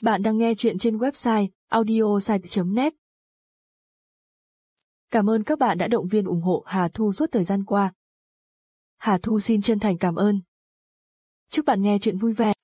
Bạn đang nghe chuyện trên website audiosite.net. Cảm ơn các bạn đã động viên ủng hộ Hà Thu suốt thời gian qua. Hà Thu xin chân thành cảm ơn. Chúc bạn nghe chuyện vui vẻ.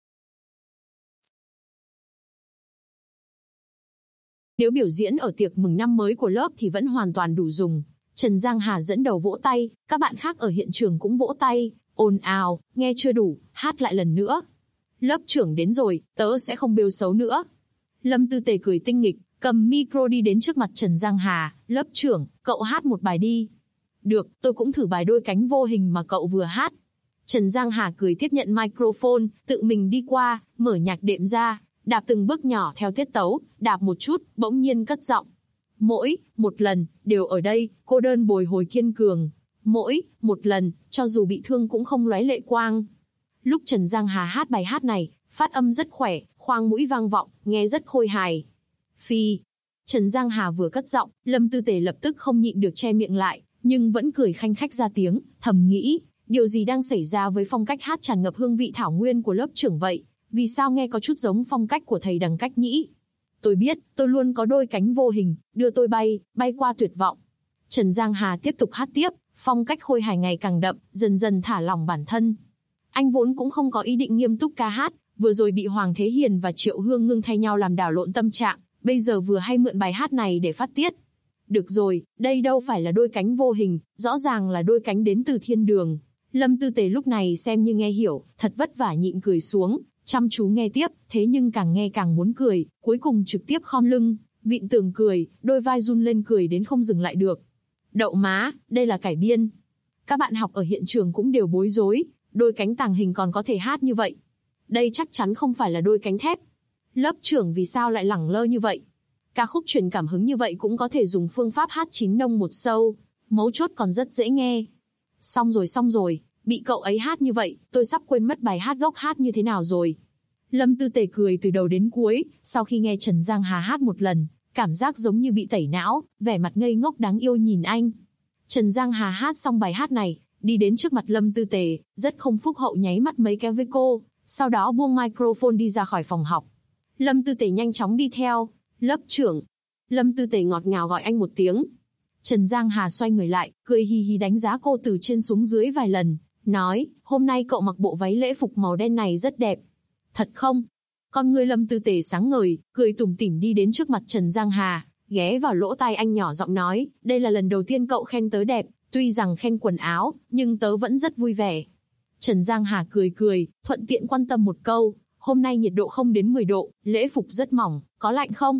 Nếu biểu diễn ở tiệc mừng năm mới của lớp thì vẫn hoàn toàn đủ dùng. Trần Giang Hà dẫn đầu vỗ tay, các bạn khác ở hiện trường cũng vỗ tay, ồn ào, nghe chưa đủ, hát lại lần nữa. Lớp trưởng đến rồi, tớ sẽ không bêu xấu nữa. Lâm Tư Tề cười tinh nghịch, cầm micro đi đến trước mặt Trần Giang Hà, lớp trưởng, cậu hát một bài đi. Được, tôi cũng thử bài đôi cánh vô hình mà cậu vừa hát. Trần Giang Hà cười tiếp nhận microphone, tự mình đi qua, mở nhạc đệm ra, đạp từng bước nhỏ theo tiết tấu, đạp một chút, bỗng nhiên cất giọng. Mỗi một lần, đều ở đây, cô đơn bồi hồi kiên cường. Mỗi một lần, cho dù bị thương cũng không lóe lệ quang. Lúc Trần Giang Hà hát bài hát này, phát âm rất khỏe, khoang mũi vang vọng, nghe rất khôi hài. Phi. Trần Giang Hà vừa cất giọng, Lâm Tư Tề lập tức không nhịn được che miệng lại, nhưng vẫn cười khanh khách ra tiếng, thầm nghĩ, điều gì đang xảy ra với phong cách hát tràn ngập hương vị thảo nguyên của lớp trưởng vậy? Vì sao nghe có chút giống phong cách của thầy Đằng Cách Nhĩ? Tôi biết, tôi luôn có đôi cánh vô hình, đưa tôi bay, bay qua tuyệt vọng. Trần Giang Hà tiếp tục hát tiếp, phong cách khôi hài ngày càng đậm, dần dần thả lỏng bản thân. Anh vốn cũng không có ý định nghiêm túc ca hát, vừa rồi bị Hoàng Thế Hiền và Triệu Hương Ngưng thay nhau làm đảo lộn tâm trạng, bây giờ vừa hay mượn bài hát này để phát tiết. Được rồi, đây đâu phải là đôi cánh vô hình, rõ ràng là đôi cánh đến từ thiên đường. Lâm Tư Tề lúc này xem như nghe hiểu, thật vất vả nhịn cười xuống, chăm chú nghe tiếp, thế nhưng càng nghe càng muốn cười, cuối cùng trực tiếp khom lưng, vịn tường cười, đôi vai run lên cười đến không dừng lại được. Đậu má, đây là cải biên. Các bạn học ở hiện trường cũng đều bối rối, đôi cánh tàng hình còn có thể hát như vậy. Đây chắc chắn không phải là đôi cánh thép. Lớp trưởng vì sao lại lẳng lơ như vậy? Ca khúc truyền cảm hứng như vậy cũng có thể dùng phương pháp hát 9 nông một sâu, mấu chốt còn rất dễ nghe. Xong rồi, bị cậu ấy hát như vậy, tôi sắp quên mất bài hát gốc hát như thế nào rồi. Lâm Tư Tề cười từ đầu đến cuối, sau khi nghe Trần Giang Hà hát một lần, cảm giác giống như bị tẩy não, vẻ mặt ngây ngốc đáng yêu nhìn anh. Trần Giang Hà hát xong bài hát này, đi đến trước mặt Lâm Tư Tề, rất không phúc hậu nháy mắt mấy cái với cô, sau đó buông microphone đi ra khỏi phòng học. Lâm Tư Tề nhanh chóng đi theo, lớp trưởng. Lâm Tư Tề ngọt ngào gọi anh một tiếng. Trần Giang Hà xoay người lại, cười hì hì đánh giá cô từ trên xuống dưới vài lần, nói, hôm nay cậu mặc bộ váy lễ phục màu đen này rất đẹp. Thật không? Con ngươi Lâm Tư Tề sáng ngời, cười tủm tỉm đi đến trước mặt Trần Giang Hà, ghé vào lỗ tai anh nhỏ giọng nói, đây là lần đầu tiên cậu khen tớ đẹp, tuy rằng khen quần áo, nhưng tớ vẫn rất vui vẻ. Trần Giang Hà cười, thuận tiện quan tâm một câu, hôm nay nhiệt độ không đến 10 độ, lễ phục rất mỏng, có lạnh không?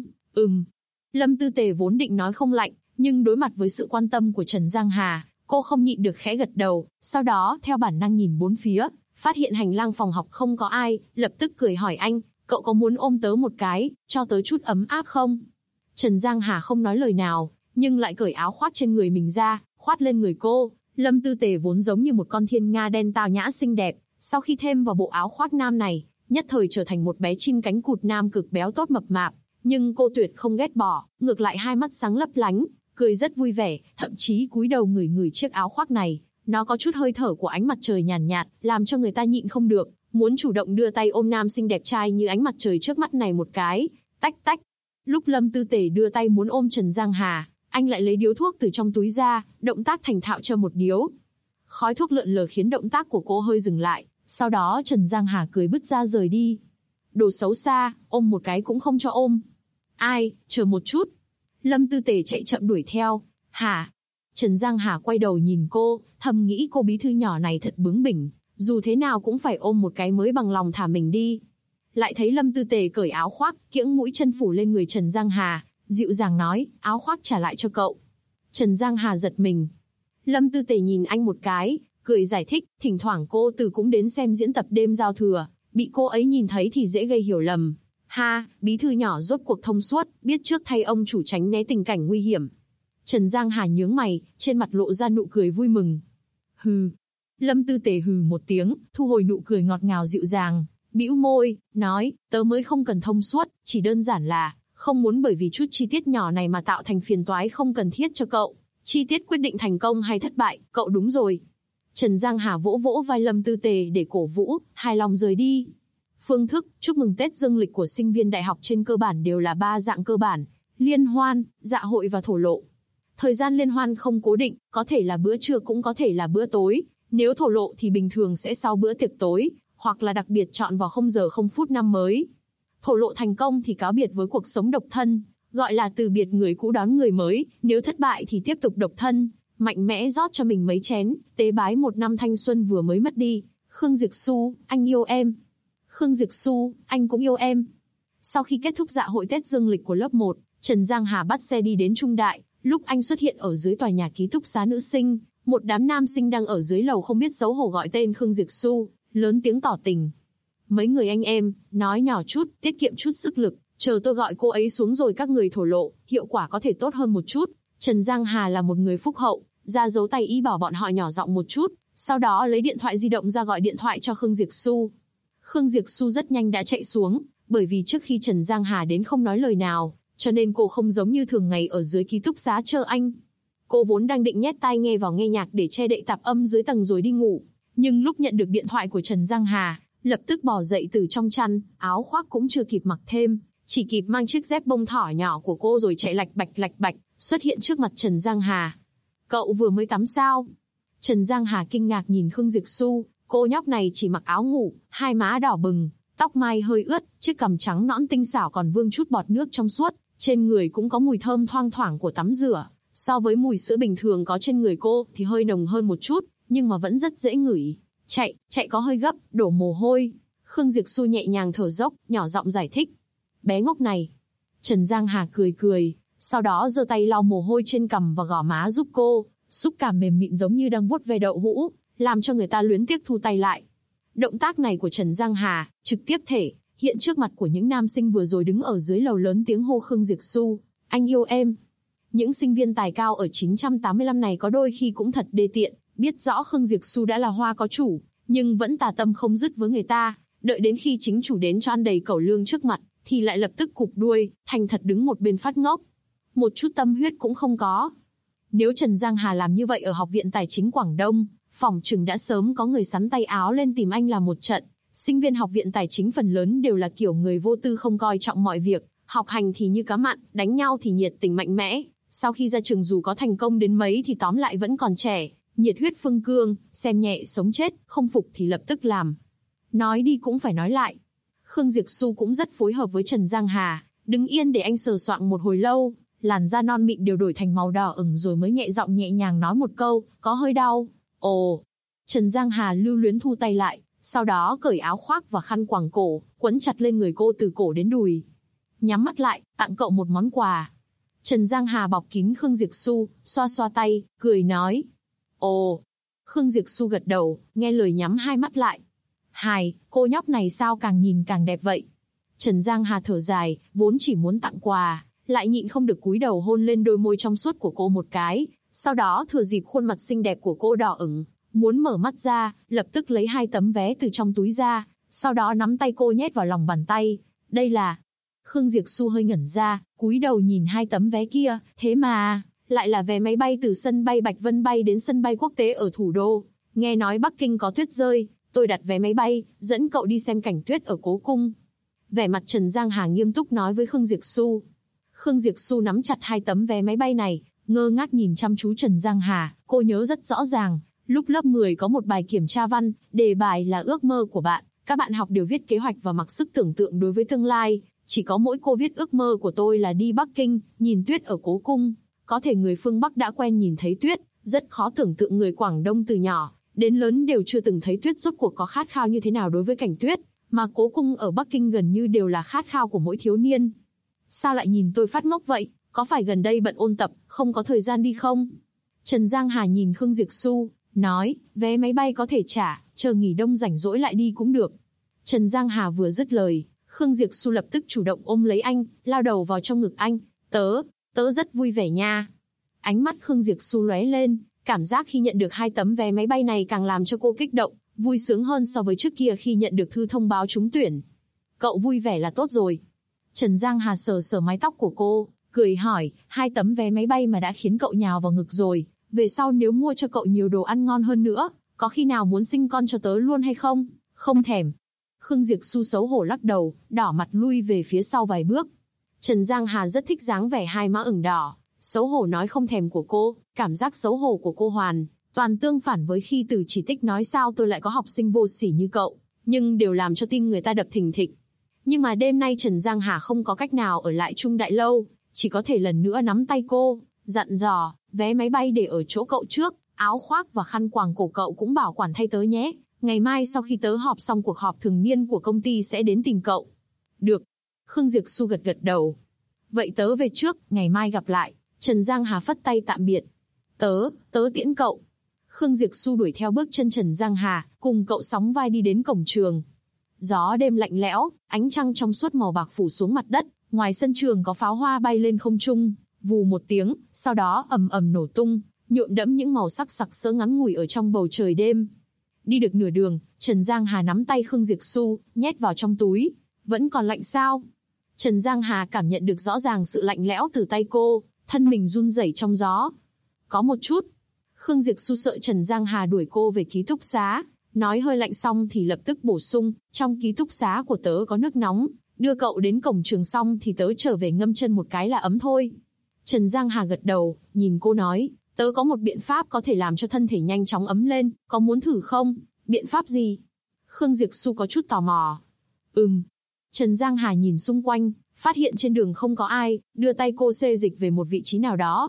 Lâm Tư Tề vốn định nói không lạnh, nhưng đối mặt với sự quan tâm của Trần Giang Hà, cô không nhịn được khẽ gật đầu, sau đó theo bản năng nhìn bốn phía, phát hiện hành lang phòng học không có ai, lập tức cười hỏi anh, cậu có muốn ôm tớ một cái, cho tớ chút ấm áp không? Trần Giang Hà không nói lời nào, nhưng lại cởi áo khoác trên người mình ra, khoát lên người cô. Lâm Tư Tề vốn giống như một con thiên nga đen tao nhã xinh đẹp, sau khi thêm vào bộ áo khoác nam này, nhất thời trở thành một bé chim cánh cụt nam cực béo tốt mập mạp. Nhưng cô tuyệt không ghét bỏ, ngược lại hai mắt sáng lấp lánh, cười rất vui vẻ, thậm chí cúi đầu ngửi chiếc áo khoác này. Nó có chút hơi thở của ánh mặt trời nhàn nhạt, làm cho người ta nhịn không được, muốn chủ động đưa tay ôm nam xinh đẹp trai như ánh mặt trời trước mắt này một cái. Tách tách. Lúc Lâm Tư Tề đưa tay muốn ôm Trần Giang Hà, anh lại lấy điếu thuốc từ trong túi ra, động tác thành thạo cho một điếu. Khói thuốc lượn lờ khiến động tác của cô hơi dừng lại, sau đó Trần Giang Hà cười bứt ra rời đi. Đồ xấu xa, ôm một cái cũng không cho ôm. Ai, chờ một chút. Lâm Tư Tề chạy chậm đuổi theo. Hả? Trần Giang Hà quay đầu nhìn cô, thầm nghĩ cô bí thư nhỏ này thật bướng bỉnh, dù thế nào cũng phải ôm một cái mới bằng lòng thả mình đi. Lại thấy Lâm Tư Tề cởi áo khoác, kiễng mũi chân phủ lên người Trần Giang Hà, dịu dàng nói, áo khoác trả lại cho cậu. Trần Giang Hà giật mình. Lâm Tư Tề nhìn anh một cái, cười giải thích, thỉnh thoảng cô từ cũng đến xem diễn tập đêm giao thừa, bị cô ấy nhìn thấy thì dễ gây hiểu lầm. Ha, bí thư nhỏ rốt cuộc thông suốt, biết trước thay ông chủ tránh né tình cảnh nguy hiểm. Trần Giang Hà nhướng mày, trên mặt lộ ra nụ cười vui mừng. Hừ. Lâm Tư Tề hừ một tiếng, thu hồi nụ cười ngọt ngào dịu dàng, bĩu môi, nói, tớ mới không cần thông suốt, chỉ đơn giản là, không muốn bởi vì chút chi tiết nhỏ này mà tạo thành phiền toái không cần thiết cho cậu. Chi tiết quyết định thành công hay thất bại, cậu đúng rồi. Trần Giang Hà vỗ vỗ vai Lâm Tư Tề để cổ vũ, hài lòng rời đi. Phương thức chúc mừng Tết dương lịch của sinh viên đại học trên cơ bản đều là 3 dạng cơ bản: liên hoan, dạ hội và thổ lộ. Thời gian liên hoan không cố định, có thể là bữa trưa cũng có thể là bữa tối. Nếu thổ lộ thì bình thường sẽ sau bữa tiệc tối, hoặc là đặc biệt chọn vào 0 giờ 0 phút năm mới. Thổ lộ thành công thì cáo biệt với cuộc sống độc thân, gọi là từ biệt người cũ đón người mới. Nếu thất bại thì tiếp tục độc thân, mạnh mẽ rót cho mình mấy chén, tế bái một năm thanh xuân vừa mới mất đi. Khương Diệp Xu, anh yêu em. Khương Diệp Xu, anh cũng yêu em. Sau khi kết thúc dạ hội Tết dương lịch của lớp 1, Trần Giang Hà bắt xe đi đến Trung Đại. Lúc anh xuất hiện ở dưới tòa nhà ký túc xá nữ sinh, một đám nam sinh đang ở dưới lầu không biết xấu hổ gọi tên Khương Diệp Xu, lớn tiếng tỏ tình. Mấy người anh em, nói nhỏ chút, tiết kiệm chút sức lực, chờ tôi gọi cô ấy xuống rồi các người thổ lộ, hiệu quả có thể tốt hơn một chút. Trần Giang Hà là một người phúc hậu, ra dấu tay ý bảo bọn họ nhỏ giọng một chút, sau đó lấy điện thoại di động ra gọi điện thoại cho Khương Diệp Xu. Khương Diệp Xu rất nhanh đã chạy xuống, bởi vì trước khi Trần Giang Hà đến không nói lời nào, cho nên cô không giống như thường ngày ở dưới ký túc xá chờ anh. Cô vốn đang định nhét tai nghe vào nghe nhạc để che đậy tạp âm dưới tầng rồi đi ngủ, nhưng lúc nhận được điện thoại của Trần Giang Hà, lập tức bò dậy từ trong chăn, áo khoác cũng chưa kịp mặc thêm, chỉ kịp mang chiếc dép bông thỏ nhỏ của cô rồi chạy lạch bạch, xuất hiện trước mặt Trần Giang Hà. Cậu vừa mới tắm sao? Trần Giang Hà kinh ngạc nhìn Khương Diệp Xu, cô nhóc này chỉ mặc áo ngủ, hai má đỏ bừng, tóc mai hơi ướt, chiếc cằm trắng nõn tinh xảo còn vương chút bọt nước trong suốt, trên người cũng có mùi thơm thoang thoảng của tắm rửa. So với mùi sữa bình thường có trên người cô thì hơi nồng hơn một chút, nhưng mà vẫn rất dễ ngửi. Chạy có hơi gấp, đổ mồ hôi. Khương Diệp Xu nhẹ nhàng thở dốc, nhỏ giọng giải thích. Bé ngốc này. Trần Giang Hà cười, sau đó giơ tay lau mồ hôi trên cằm và gò má giúp cô, xúc cảm mềm mịn giống như đang vuốt ve đậu hũ, làm cho người ta luyến tiếc thu tay lại. Động tác này của Trần Giang Hà trực tiếp thể hiện trước mặt của những nam sinh vừa rồi đứng ở dưới lầu lớn tiếng hô Khương Diệp Xu, anh yêu em. Những sinh viên tài cao ở 985 này có đôi khi cũng thật đê tiện, biết rõ Khương Diệp Xu đã là hoa có chủ, nhưng vẫn tà tâm không dứt với người ta, đợi đến khi chính chủ đến cho ăn đầy cẩu lương trước mặt, thì lại lập tức cụp đuôi, thành thật đứng một bên phát ngốc. Một chút tâm huyết cũng không có. Nếu Trần Giang Hà làm như vậy ở Học viện Tài chính Quảng Đông, phỏng chừng đã sớm có người sắn tay áo lên tìm anh làm một trận. Sinh viên Học viện Tài chính phần lớn đều là kiểu người vô tư không coi trọng mọi việc, học hành thì như cá mặn, đánh nhau thì nhiệt tình mạnh mẽ. Sau khi ra trường dù có thành công đến mấy thì tóm lại vẫn còn trẻ, nhiệt huyết phương cương, xem nhẹ sống chết, không phục thì lập tức làm. Nói đi cũng phải nói lại. Khương Diệp Xu cũng rất phối hợp với Trần Giang Hà, đứng yên để anh sờ soạng một hồi lâu, làn da non mịn đều đổi thành màu đỏ ửng rồi mới nhẹ giọng nhẹ nhàng nói một câu, có hơi đau. Ồ. Trần Giang Hà lưu luyến thu tay lại, sau đó cởi áo khoác và khăn quàng cổ, quấn chặt lên người cô từ cổ đến đùi. Nhắm mắt lại, tặng cậu một món quà. Trần Giang Hà bọc kín Khương Diệp Xu, xoa xoa tay, cười nói. Ồ. Khương Diệp Xu gật đầu, nghe lời nhắm hai mắt lại. Cô nhóc này sao càng nhìn càng đẹp vậy? Trần Giang Hà thở dài, vốn chỉ muốn tặng quà, lại nhịn không được cúi đầu hôn lên đôi môi trong suốt của cô một cái, sau đó thừa dịp khuôn mặt xinh đẹp của cô đỏ ửng, muốn mở mắt ra, lập tức lấy 2 tấm vé từ trong túi ra, sau đó nắm tay cô nhét vào lòng bàn tay. Đây là... Khương Diệp Xu hơi ngẩn ra, cúi đầu nhìn 2 tấm vé kia, thế mà, lại là vé máy bay từ sân bay Bạch Vân bay đến sân bay quốc tế ở thủ đô. Nghe nói Bắc Kinh có tuyết rơi, tôi đặt vé máy bay, dẫn cậu đi xem cảnh tuyết ở Cố Cung. Vẻ mặt Trần Giang Hà nghiêm túc nói với Khương Diệp Xu. Khương Diệp Xu nắm chặt 2 tấm vé máy bay này, ngơ ngác nhìn chăm chú Trần Giang Hà, cô nhớ rất rõ ràng, lúc lớp 10 có một bài kiểm tra văn, đề bài là ước mơ của bạn, các bạn học đều viết kế hoạch và mặc sức tưởng tượng đối với tương lai, chỉ có mỗi cô viết ước mơ của tôi là đi Bắc Kinh, nhìn tuyết ở Cố Cung. Có thể người phương Bắc đã quen nhìn thấy tuyết, rất khó tưởng tượng người Quảng Đông từ nhỏ đến lớn đều chưa từng thấy tuyết rốt cuộc có khát khao như thế nào đối với cảnh tuyết, mà Cố Cung ở Bắc Kinh gần như đều là khát khao của mỗi thiếu niên. Sao lại nhìn tôi phát ngốc vậy, có phải gần đây bận ôn tập, không có thời gian đi không? Trần Giang Hà nhìn Khương Diệp Xu, nói, vé máy bay có thể trả, chờ nghỉ đông rảnh rỗi lại đi cũng được. Trần Giang Hà vừa dứt lời, Khương Diệp Xu lập tức chủ động ôm lấy anh, lao đầu vào trong ngực anh, tớ rất vui vẻ nha. Ánh mắt Khương Diệp Xu lóe lên, cảm giác khi nhận được 2 tấm vé máy bay này càng làm cho cô kích động, vui sướng hơn so với trước kia khi nhận được thư thông báo trúng tuyển. Cậu vui vẻ là tốt rồi. Trần Giang Hà sờ sờ mái tóc của cô, cười hỏi, 2 tấm vé máy bay mà đã khiến cậu nhào vào ngực rồi, về sau nếu mua cho cậu nhiều đồ ăn ngon hơn nữa, có khi nào muốn sinh con cho tớ luôn hay không? Không thèm. Khương Diệp Xu xấu hổ lắc đầu, đỏ mặt lui về phía sau vài bước. Trần Giang Hà rất thích dáng vẻ hai má ửng đỏ, xấu hổ nói không thèm của cô, cảm giác xấu hổ của cô hoàn toàn tương phản với khi Từ Chỉ Tích nói sao tôi lại có học sinh vô sỉ như cậu, nhưng đều làm cho tim người ta đập thình thịch. Nhưng mà đêm nay Trần Giang Hà không có cách nào ở lại Trung Đại Lâu, chỉ có thể lần nữa nắm tay cô, dặn dò, vé máy bay để ở chỗ cậu trước, áo khoác và khăn quàng cổ cậu cũng bảo quản thay tớ nhé. Ngày mai sau khi tớ họp xong cuộc họp thường niên của công ty sẽ đến tìm cậu. Được. Khương Diệp Xu gật gật đầu. Vậy tớ về trước, ngày mai gặp lại. Trần Giang Hà phất tay tạm biệt. Tớ tiễn cậu. Khương Diệp Xu đuổi theo bước chân Trần Giang Hà, cùng cậu sóng vai đi đến cổng trường. Gió đêm lạnh lẽo, ánh trăng trong suốt màu bạc phủ xuống mặt đất, ngoài sân trường có pháo hoa bay lên không trung, vù một tiếng, sau đó ầm ầm nổ tung, nhuộm đẫm những màu sắc sặc sỡ ngắn ngủi ở trong bầu trời đêm. Đi được nửa đường, Trần Giang Hà nắm tay Khương Diệp Xu, nhét vào trong túi. Vẫn còn lạnh sao? Trần Giang Hà cảm nhận được rõ ràng sự lạnh lẽo từ tay cô, thân mình run rẩy trong gió. Có một chút. Khương Diệp Xu sợ Trần Giang Hà đuổi cô về ký túc xá, nói hơi lạnh xong thì lập tức bổ sung, trong ký túc xá của tớ có nước nóng, đưa cậu đến cổng trường xong thì tớ trở về ngâm chân một cái là ấm thôi. Trần Giang Hà gật đầu, nhìn cô nói, tớ có một biện pháp có thể làm cho thân thể nhanh chóng ấm lên, có muốn thử không? Biện pháp gì? Khương Diệp Xu có chút tò mò. Trần Giang Hà nhìn xung quanh, phát hiện trên đường không có ai, đưa tay cô xê dịch về một vị trí nào đó.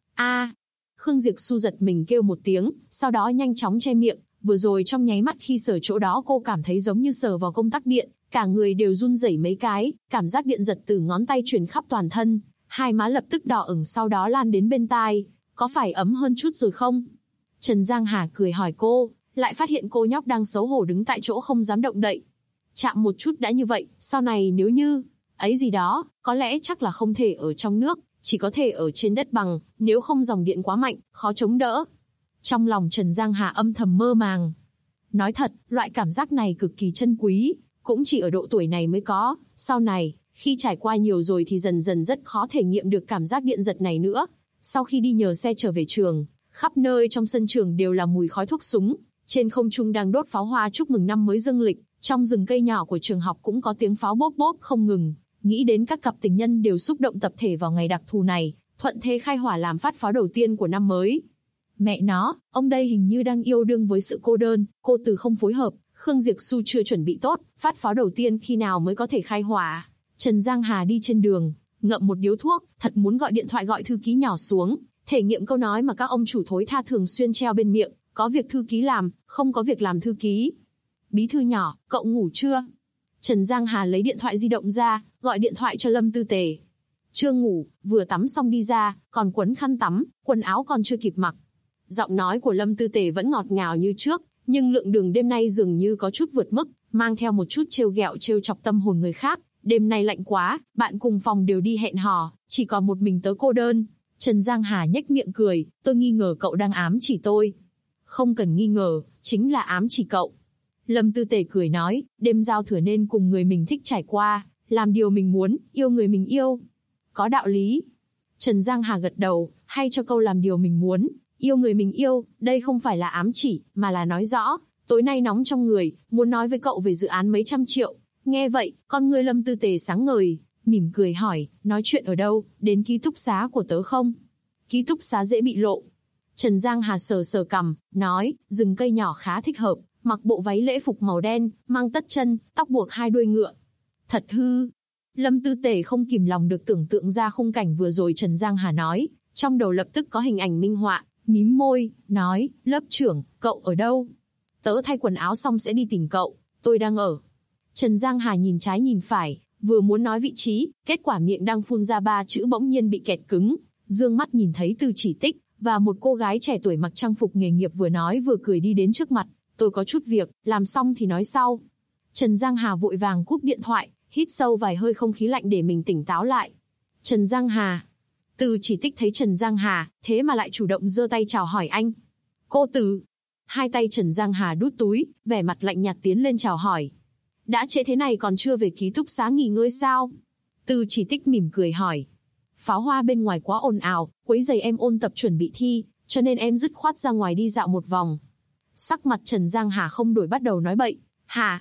Khương Diệp Xu giật mình kêu một tiếng, sau đó nhanh chóng che miệng, vừa rồi trong nháy mắt khi sờ chỗ đó cô cảm thấy giống như sờ vào công tắc điện, cả người đều run rẩy mấy cái, cảm giác điện giật từ ngón tay truyền khắp toàn thân, hai má lập tức đỏ ửng sau đó lan đến bên tai, có phải ấm hơn chút rồi không? Trần Giang Hà cười hỏi cô, lại phát hiện cô nhóc đang xấu hổ đứng tại chỗ không dám động đậy. Chạm một chút đã như vậy, sau này nếu như ấy gì đó, có lẽ chắc là không thể ở trong nước, chỉ có thể ở trên đất bằng, nếu không dòng điện quá mạnh, khó chống đỡ. Trong lòng Trần Giang Hà âm thầm mơ màng. Nói thật, loại cảm giác này cực kỳ chân quý, cũng chỉ ở độ tuổi này mới có, sau này, khi trải qua nhiều rồi thì dần dần rất khó thể nghiệm được cảm giác điện giật này nữa. Sau khi đi nhờ xe trở về trường, khắp nơi trong sân trường đều là mùi khói thuốc súng, trên không trung đang đốt pháo hoa chúc mừng năm mới dương lịch, trong rừng cây nhỏ của trường học cũng có tiếng pháo bốp bốp không ngừng. Nghĩ đến các cặp tình nhân đều xúc động tập thể vào ngày đặc thù này, thuận thế khai hỏa làm phát pháo đầu tiên của năm mới. Mẹ nó, ông đây hình như đang yêu đương với sự cô đơn, cô Từ không phối hợp, Khương Diệp Xu chưa chuẩn bị tốt, phát pháo đầu tiên khi nào mới có thể khai hỏa. Trần Giang Hà đi trên đường, ngậm một điếu thuốc, thật muốn gọi điện thoại gọi thư ký nhỏ xuống, thể nghiệm câu nói mà các ông chủ thối tha thường xuyên treo bên miệng, có việc thư ký làm, không có việc làm thư ký. Bí thư nhỏ, cậu ngủ chưa? Trần Giang Hà lấy điện thoại di động ra, gọi điện thoại cho Lâm Tư Tề. Chưa ngủ, vừa tắm xong đi ra, còn quấn khăn tắm, quần áo còn chưa kịp mặc. Giọng nói của Lâm Tư Tề vẫn ngọt ngào như trước, nhưng lượng đường đêm nay dường như có chút vượt mức, mang theo một chút trêu ghẹo trêu chọc tâm hồn người khác. Đêm nay lạnh quá, bạn cùng phòng đều đi hẹn hò, chỉ còn một mình tớ cô đơn. Trần Giang Hà nhếch miệng cười, tôi nghi ngờ cậu đang ám chỉ tôi. Không cần nghi ngờ, chính là ám chỉ cậu. Lâm Tư Tề cười nói, đêm giao thừa nên cùng người mình thích trải qua, làm điều mình muốn, yêu người mình yêu. Có đạo lý. Trần Giang Hà gật đầu, hay cho câu làm điều mình muốn, yêu người mình yêu, đây không phải là ám chỉ, mà là nói rõ, tối nay nóng trong người, muốn nói với cậu về dự án mấy trăm triệu. Nghe vậy, con người Lâm Tư Tề sáng ngời, mỉm cười hỏi, nói chuyện ở đâu, đến ký túc xá của tớ không? Ký túc xá dễ bị lộ. Trần Giang Hà sờ sờ cằm, nói, rừng cây nhỏ khá thích hợp, mặc bộ váy lễ phục màu đen, mang tất chân, tóc buộc hai đuôi ngựa. Thật hư. Lâm Tư Tề không kìm lòng được tưởng tượng ra khung cảnh vừa rồi Trần Giang Hà nói, trong đầu lập tức có hình ảnh minh họa, mím môi, nói, lớp trưởng, cậu ở đâu? Tớ thay quần áo xong sẽ đi tìm cậu, tôi đang ở. Trần Giang Hà nhìn trái nhìn phải, vừa muốn nói vị trí, kết quả miệng đang phun ra ba chữ bỗng nhiên bị kẹt cứng, dương mắt nhìn thấy Từ Chỉ Tích, và một cô gái trẻ tuổi mặc trang phục nghề nghiệp vừa nói vừa cười đi đến trước mặt, tôi có chút việc, làm xong thì nói sau. Trần Giang Hà vội vàng cúp điện thoại, hít sâu vài hơi không khí lạnh để mình tỉnh táo lại. Trần Giang Hà. Từ Chỉ Tích thấy Trần Giang Hà, thế mà lại chủ động giơ tay chào hỏi anh. Cô Từ. Hai tay Trần Giang Hà đút túi, vẻ mặt lạnh nhạt tiến lên chào hỏi. Đã trễ thế này còn chưa về ký túc xá nghỉ ngơi sao? Từ Chỉ Tích mỉm cười hỏi. Pháo hoa bên ngoài quá ồn ào, quấy rầy em ôn tập chuẩn bị thi, cho nên em dứt khoát ra ngoài đi dạo một vòng. Sắc mặt Trần Giang Hà không đổi bắt đầu nói bậy. Hả?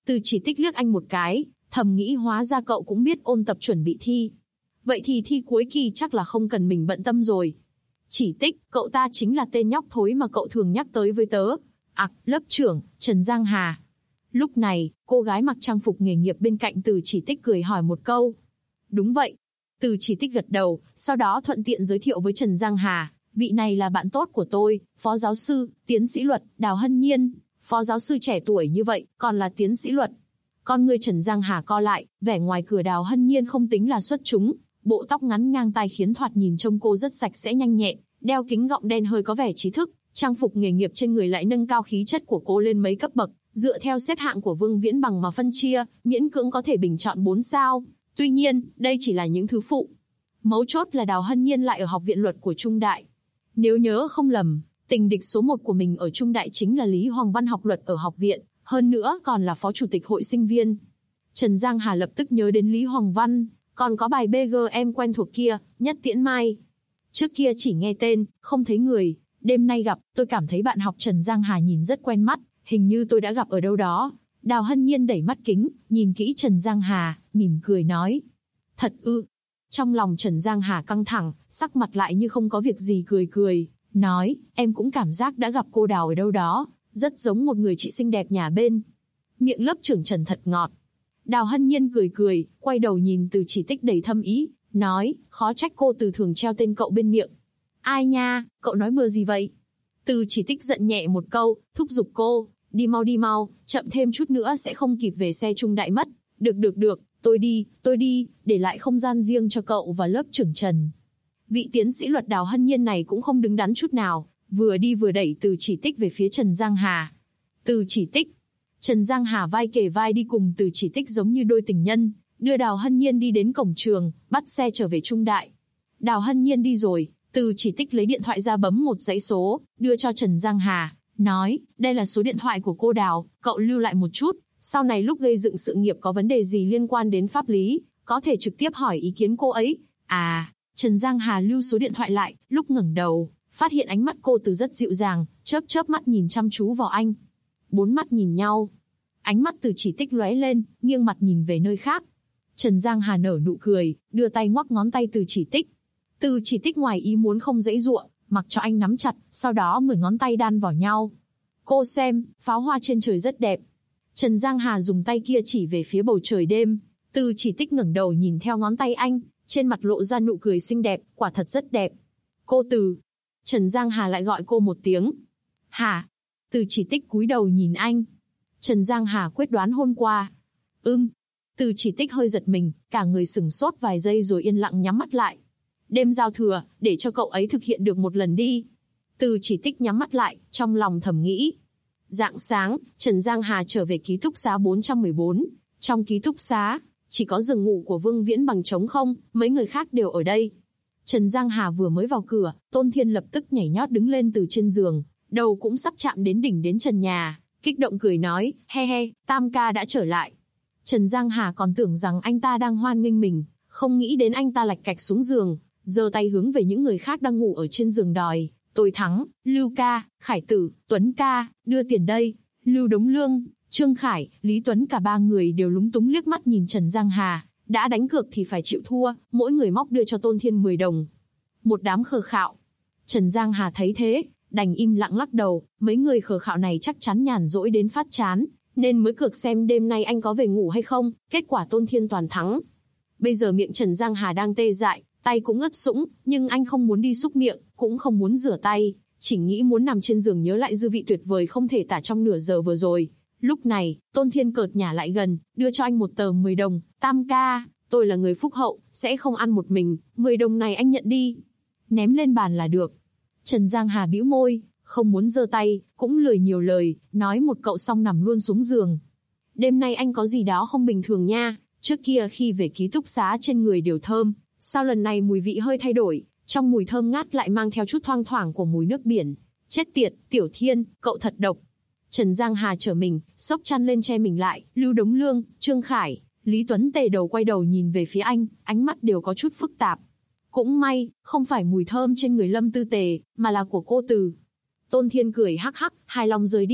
Từ Chỉ Tích liếc anh một cái, thầm nghĩ hóa ra cậu cũng biết ôn tập chuẩn bị thi. Vậy thì thi cuối kỳ chắc là không cần mình bận tâm rồi. Chỉ Tích, cậu ta chính là tên nhóc thối mà cậu thường nhắc tới với tớ. Lớp trưởng, Trần Giang Hà. Lúc này, cô gái mặc trang phục nghề nghiệp bên cạnh Từ Chỉ Tích cười hỏi một câu. Đúng vậy. Từ Chỉ Tích gật đầu, sau đó thuận tiện giới thiệu với Trần Giang Hà. Vị này là bạn tốt của tôi, phó giáo sư, tiến sĩ luật, Đào Hân Nhiên. Phó giáo sư trẻ tuổi như vậy, còn là tiến sĩ luật. Con người Trần Giang Hà co lại, vẻ ngoài cửa Đào Hân Nhiên không tính là xuất chúng. Bộ tóc ngắn ngang tai khiến thoạt nhìn trông cô rất sạch sẽ nhanh nhẹn, đeo kính gọng đen hơi có vẻ trí thức, trang phục nghề nghiệp trên người lại nâng cao khí chất của cô lên mấy cấp bậc, dựa theo xếp hạng của Vương Viễn Bằng mà phân chia, miễn cưỡng có thể bình chọn 4 sao. Tuy nhiên, đây chỉ là những thứ phụ. Mấu chốt là Đào Hân Nhiên lại ở học viện luật của Trung Đại. Nếu nhớ không lầm, tình địch số 1 của mình ở Trung Đại chính là Lý Hoàng Văn học luật ở học viện, hơn nữa còn là phó chủ tịch hội sinh viên. Trần Giang Hà lập tức nhớ đến Lý Hoàng Văn, còn có bài BGM quen thuộc kia, Nhất Tiễn Mai. Trước kia chỉ nghe tên, không thấy người, đêm nay gặp, tôi cảm thấy bạn học Trần Giang Hà nhìn rất quen mắt, hình như tôi đã gặp ở đâu đó. Đào Hân Nhiên đẩy mắt kính, nhìn kỹ Trần Giang Hà, mỉm cười nói. Thật ư? Trong lòng Trần Giang Hà căng thẳng, sắc mặt lại như không có việc gì cười, nói, em cũng cảm giác đã gặp cô Đào ở đâu đó, rất giống một người chị xinh đẹp nhà bên. Miệng lớp trưởng Trần thật ngọt. Đào Hân Nhiên cười, quay đầu nhìn Từ Chỉ Tích đầy thâm ý, nói, khó trách cô Từ thường treo tên cậu bên miệng. Ai nha, cậu nói bừa gì vậy? Từ Chỉ Tích giận nhẹ một câu, thúc giục cô, đi mau, chậm thêm chút nữa sẽ không kịp về xe Trung Đại mất. Được, tôi đi, để lại không gian riêng cho cậu và lớp trưởng Trần. Vị tiến sĩ luật Đào Hân Nhiên này cũng không đứng đắn chút nào, vừa đi vừa đẩy Từ Chỉ Tích về phía Trần Giang Hà. Từ Chỉ Tích. Trần Giang Hà vai kề vai đi cùng Từ Chỉ Tích giống như đôi tình nhân, đưa Đào Hân Nhiên đi đến cổng trường, bắt xe trở về Trung Đại. Đào Hân Nhiên đi rồi, Từ Chỉ Tích lấy điện thoại ra bấm một dãy số, đưa cho Trần Giang Hà, nói, đây là số điện thoại của cô Đào, cậu lưu lại một chút, sau này lúc gây dựng sự nghiệp có vấn đề gì liên quan đến pháp lý, có thể trực tiếp hỏi ý kiến cô ấy. Trần Giang Hà lưu số điện thoại lại, lúc ngẩng đầu, phát hiện ánh mắt cô Từ rất dịu dàng, chớp mắt nhìn chăm chú vào anh. 4 mắt nhìn nhau. Ánh mắt Từ Chỉ Tích lóe lên, nghiêng mặt nhìn về nơi khác. Trần Giang Hà nở nụ cười, đưa tay ngoắc ngón tay Từ Chỉ Tích. Từ Chỉ Tích ngoài ý muốn không giãy giụa, mặc cho anh nắm chặt, sau đó 10 ngón tay đan vào nhau. Cô xem, pháo hoa trên trời rất đẹp. Trần Giang Hà dùng tay kia chỉ về phía bầu trời đêm. Từ Chỉ Tích ngẩng đầu nhìn theo ngón tay anh, trên mặt lộ ra nụ cười xinh đẹp, quả thật rất đẹp. Cô Từ. Trần Giang Hà lại gọi cô một tiếng. Hả? Từ Chỉ Tích cúi đầu nhìn anh. Trần Giang Hà quyết đoán hôn qua. Từ Chỉ Tích hơi giật mình, cả người sửng sốt vài giây rồi yên lặng nhắm mắt lại. Đêm giao thừa, để cho cậu ấy thực hiện được một lần đi. Từ Chỉ Tích nhắm mắt lại, trong lòng thầm nghĩ. Rạng sáng, Trần Giang Hà trở về ký túc xá 414. Trong ký túc xá, chỉ có giường ngủ của Vương Viễn Bằng trống không, mấy người khác đều ở đây. Trần Giang Hà vừa mới vào cửa, Tôn Thiên lập tức nhảy nhót đứng lên từ trên giường, đầu cũng sắp chạm đến đỉnh đến trần nhà, kích động cười nói, he, Tam ca đã trở lại. Trần Giang Hà còn tưởng rằng anh ta đang hoan nghênh mình, không nghĩ đến anh ta lạch cạch xuống giường, giơ tay hướng về những người khác đang ngủ ở trên giường đòi, tôi thắng, Lưu ca, Khải Tử, Tuấn ca, đưa tiền đây. Lưu Đống Lương, Trương Khải, Lý Tuấn cả 3 người đều lúng túng liếc mắt nhìn Trần Giang Hà, đã đánh cược thì phải chịu thua, mỗi người móc đưa cho Tôn Thiên 10 đồng. Một đám khờ khạo. Trần Giang Hà thấy thế, đành im lặng lắc đầu, mấy người khờ khạo này chắc chắn nhàn rỗi đến phát chán, nên mới cược xem đêm nay anh có về ngủ hay không, kết quả Tôn Thiên toàn thắng. Bây giờ miệng Trần Giang Hà đang tê dại, tay cũng ướt sũng, nhưng anh không muốn đi xúc miệng, cũng không muốn rửa tay, chỉ nghĩ muốn nằm trên giường nhớ lại dư vị tuyệt vời không thể tả trong nửa giờ vừa rồi. Lúc này, Tôn Thiên cợt nhả lại gần, đưa cho anh một tờ 10 đồng, Tam ca, tôi là người phúc hậu, sẽ không ăn một mình, 10 đồng này anh nhận đi. Ném lên bàn là được. Trần Giang Hà bĩu môi, không muốn giơ tay, cũng lười nhiều lời, nói một cậu xong nằm luôn xuống giường. Đêm nay anh có gì đó không bình thường nha, trước kia khi về ký túc xá trên người đều thơm, sao lần này mùi vị hơi thay đổi, trong mùi thơm ngát lại mang theo chút thoang thoảng của mùi nước biển. Chết tiệt, Tiểu Thiên, cậu thật độc. Trần Giang Hà trở mình, xốc chăn lên che mình lại, Lưu Đống Lương, Trương Khải, Lý Tuấn tề đầu quay đầu nhìn về phía anh, ánh mắt đều có chút phức tạp. Cũng may, không phải mùi thơm trên người Lâm Tư Tề, mà là của cô Từ. Tôn Thiên cười hắc hắc, hài lòng rời đi,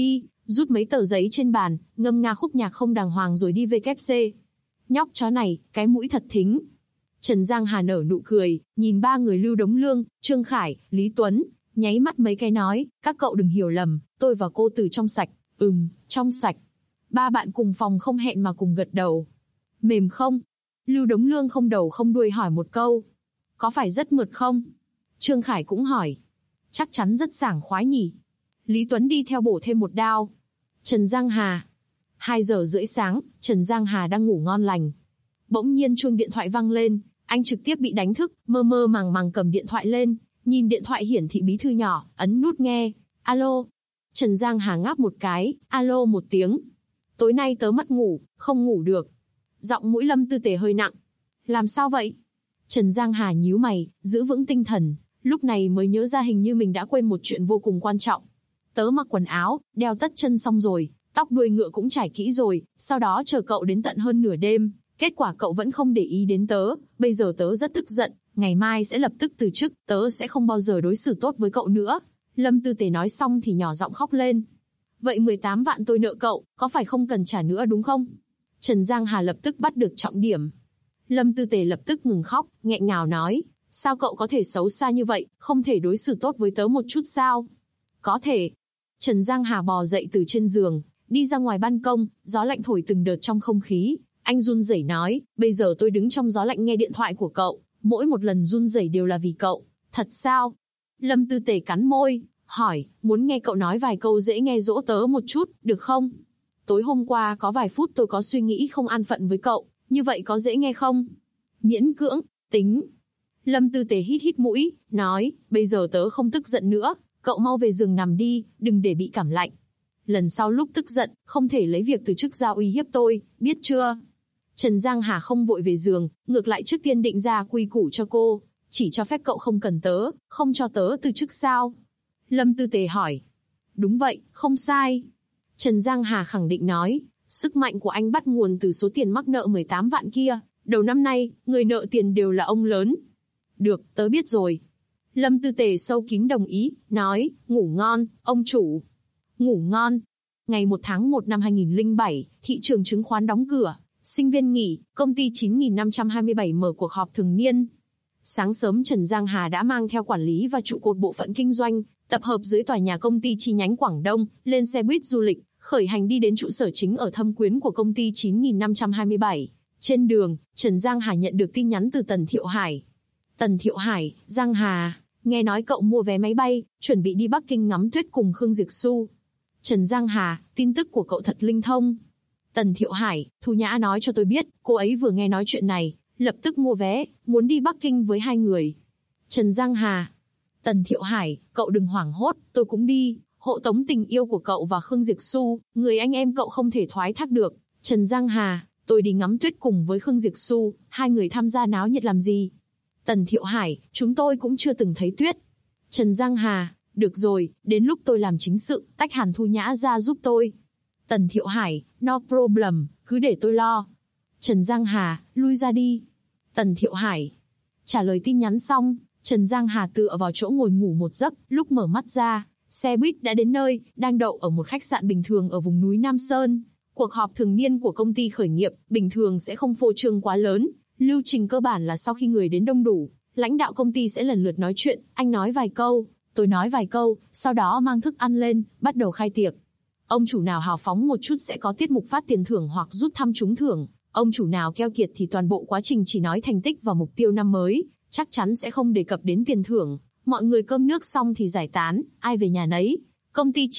rút mấy tờ giấy trên bàn, ngâm nga khúc nhạc không đàng hoàng rồi đi VKC. Nhóc chó này, cái mũi thật thính. Trần Giang Hà nở nụ cười, nhìn ba người Lưu Đống Lương, Trương Khải, Lý Tuấn, nháy mắt mấy cái nói, các cậu đừng hiểu lầm, tôi và cô Từ trong sạch. Trong sạch. Ba bạn cùng phòng không hẹn mà cùng gật đầu. Mềm không? Lưu Đống Lương không đầu không đuôi hỏi một câu. Có phải rất mượt không? Trương Khải cũng hỏi. Chắc chắn rất sảng khoái nhỉ. Lý Tuấn đi theo bổ thêm một đao. Trần Giang Hà. 2 giờ rưỡi sáng, Trần Giang Hà đang ngủ ngon lành. Bỗng nhiên chuông điện thoại vang lên, anh trực tiếp bị đánh thức, mơ mơ màng màng cầm điện thoại lên, nhìn điện thoại hiển thị bí thư nhỏ, ấn nút nghe. Alo. Trần Giang Hà ngáp một cái, alo một tiếng. Tối nay tớ mất ngủ, không ngủ được. Giọng mũi Lâm Tư Tề hơi nặng. Làm sao vậy? Trần Giang Hà nhíu mày, giữ vững tinh thần, lúc này mới nhớ ra hình như mình đã quên một chuyện vô cùng quan trọng. Tớ mặc quần áo, đeo tất chân xong rồi, tóc đuôi ngựa cũng trải kỹ rồi, sau đó chờ cậu đến tận hơn nửa đêm, kết quả cậu vẫn không để ý đến tớ, bây giờ tớ rất tức giận, ngày mai sẽ lập tức từ chức, tớ sẽ không bao giờ đối xử tốt với cậu nữa. Lâm Tư Tề nói xong thì nhỏ giọng khóc lên. Vậy 18 vạn tôi nợ cậu, có phải không cần trả nữa đúng không? Trần Giang Hà lập tức bắt được trọng điểm. Lâm Tư Tề lập tức ngừng khóc, nghẹn ngào nói, sao cậu có thể xấu xa như vậy, không thể đối xử tốt với tớ một chút sao? Có thể. Trần Giang Hà bò dậy từ trên giường, đi ra ngoài ban công, gió lạnh thổi từng đợt trong không khí. Anh run rẩy nói, bây giờ tôi đứng trong gió lạnh nghe điện thoại của cậu, mỗi một lần run rẩy đều là vì cậu. Thật sao? Lâm Tư Tề cắn môi, hỏi, muốn nghe cậu nói vài câu dễ nghe dỗ tớ một chút, được không? Tối hôm qua có vài phút tôi có suy nghĩ không an phận với cậu, như vậy có dễ nghe không? Miễn cưỡng, tính. Lâm Tư Tề hít hít mũi, nói, bây giờ tớ không tức giận nữa, cậu mau về giường nằm đi, đừng để bị cảm lạnh. Lần sau lúc tức giận, không thể lấy việc từ chức ra uy hiếp tôi, biết chưa? Trần Giang Hà không vội về giường, ngược lại trước tiên định ra quy củ cho cô, chỉ cho phép cậu không cần tớ, không cho tớ từ chức sao? Lâm Tư Tề hỏi. Đúng vậy, không sai. Trần Giang Hà khẳng định nói, sức mạnh của anh bắt nguồn từ số tiền mắc nợ 18 vạn kia, đầu năm nay, người nợ tiền đều là ông lớn. Được, tớ biết rồi. Lâm Tư Tề sâu kín đồng ý, nói, ngủ ngon, ông chủ. Ngủ ngon. Ngày 1 tháng 1 năm 2007, thị trường chứng khoán đóng cửa, sinh viên nghỉ, công ty 9527 mở cuộc họp thường niên. Sáng sớm Trần Giang Hà đã mang theo quản lý và trụ cột bộ phận kinh doanh, tập hợp dưới tòa nhà công ty chi nhánh Quảng Đông, lên xe buýt du lịch, khởi hành đi đến trụ sở chính ở Thâm Quyến của công ty 9527. Trên đường, Trần Giang Hà nhận được tin nhắn từ Tần Thiệu Hải. Tần Thiệu Hải, Giang Hà, nghe nói cậu mua vé máy bay, chuẩn bị đi Bắc Kinh ngắm tuyết cùng Khương Diệp Xu. Trần Giang Hà, tin tức của cậu thật linh thông. Tần Thiệu Hải, Thu Nhã nói cho tôi biết, cô ấy vừa nghe nói chuyện này, lập tức mua vé, muốn đi Bắc Kinh với 2 người. Trần Giang Hà. Tần Thiệu Hải, cậu đừng hoảng hốt, tôi cũng đi, hộ tống tình yêu của cậu và Khương Diệp Xu, người anh em cậu không thể thoái thác được. Trần Giang Hà, tôi đi ngắm tuyết cùng với Khương Diệp Xu, 2 người tham gia náo nhiệt làm gì? Tần Thiệu Hải, chúng tôi cũng chưa từng thấy tuyết. Trần Giang Hà, được rồi, đến lúc tôi làm chính sự, tách Hàn Thu Nhã ra giúp tôi. Tần Thiệu Hải, no problem, cứ để tôi lo. Trần Giang Hà, lui ra đi. Tần Thiệu Hải. Trả lời tin nhắn xong, Trần Giang Hà tựa vào chỗ ngồi ngủ một giấc, lúc mở mắt ra, xe buýt đã đến nơi, đang đậu ở một khách sạn bình thường ở vùng núi Nam Sơn. Cuộc họp thường niên của công ty khởi nghiệp, bình thường sẽ không phô trương quá lớn, lưu trình cơ bản là sau khi người đến đông đủ, lãnh đạo công ty sẽ lần lượt nói chuyện, anh nói vài câu, tôi nói vài câu, sau đó mang thức ăn lên, bắt đầu khai tiệc. Ông chủ nào hào phóng một chút sẽ có tiết mục phát tiền thưởng hoặc rút thăm trúng thưởng, ông chủ nào keo kiệt thì toàn bộ quá trình chỉ nói thành tích và mục tiêu năm mới, chắc chắn sẽ không đề cập đến tiền thưởng. Mọi người cơm nước xong thì giải tán, ai về nhà nấy. Công ty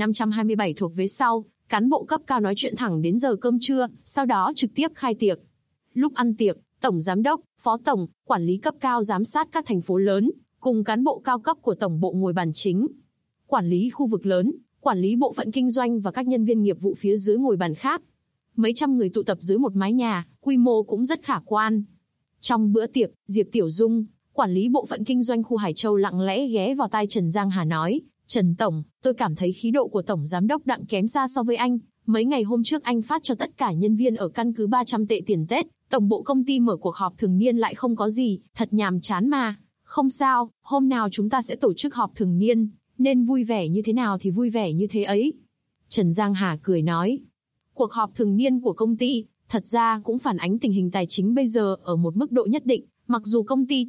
9527 thuộc vế sau, cán bộ cấp cao nói chuyện thẳng đến giờ cơm trưa, sau đó trực tiếp khai tiệc. Lúc ăn tiệc, tổng giám đốc, phó tổng, quản lý cấp cao giám sát các thành phố lớn, cùng cán bộ cao cấp của tổng bộ ngồi bàn chính. Quản lý khu vực lớn, quản lý bộ phận kinh doanh và các nhân viên nghiệp vụ phía dưới ngồi bàn khác. Mấy trăm người tụ tập dưới một mái nhà, quy mô cũng rất khả quan. Trong bữa tiệc, Diệp Tiểu Dung, quản lý bộ phận kinh doanh khu Hải Châu lặng lẽ ghé vào tai Trần Giang Hà nói, Trần Tổng, tôi cảm thấy khí độ của Tổng Giám đốc Đặng kém xa so với anh. Mấy ngày hôm trước anh phát cho tất cả nhân viên ở căn cứ 300 tệ tiền Tết, tổng bộ công ty mở cuộc họp thường niên lại không có gì, thật nhàm chán mà. Không sao, hôm nào chúng ta sẽ tổ chức họp thường niên, nên vui vẻ như thế nào thì vui vẻ như thế ấy. Trần Giang Hà cười nói. Cuộc họp thường niên của công ty, thật ra cũng phản ánh tình hình tài chính bây giờ ở một mức độ nhất định. Mặc dù công ty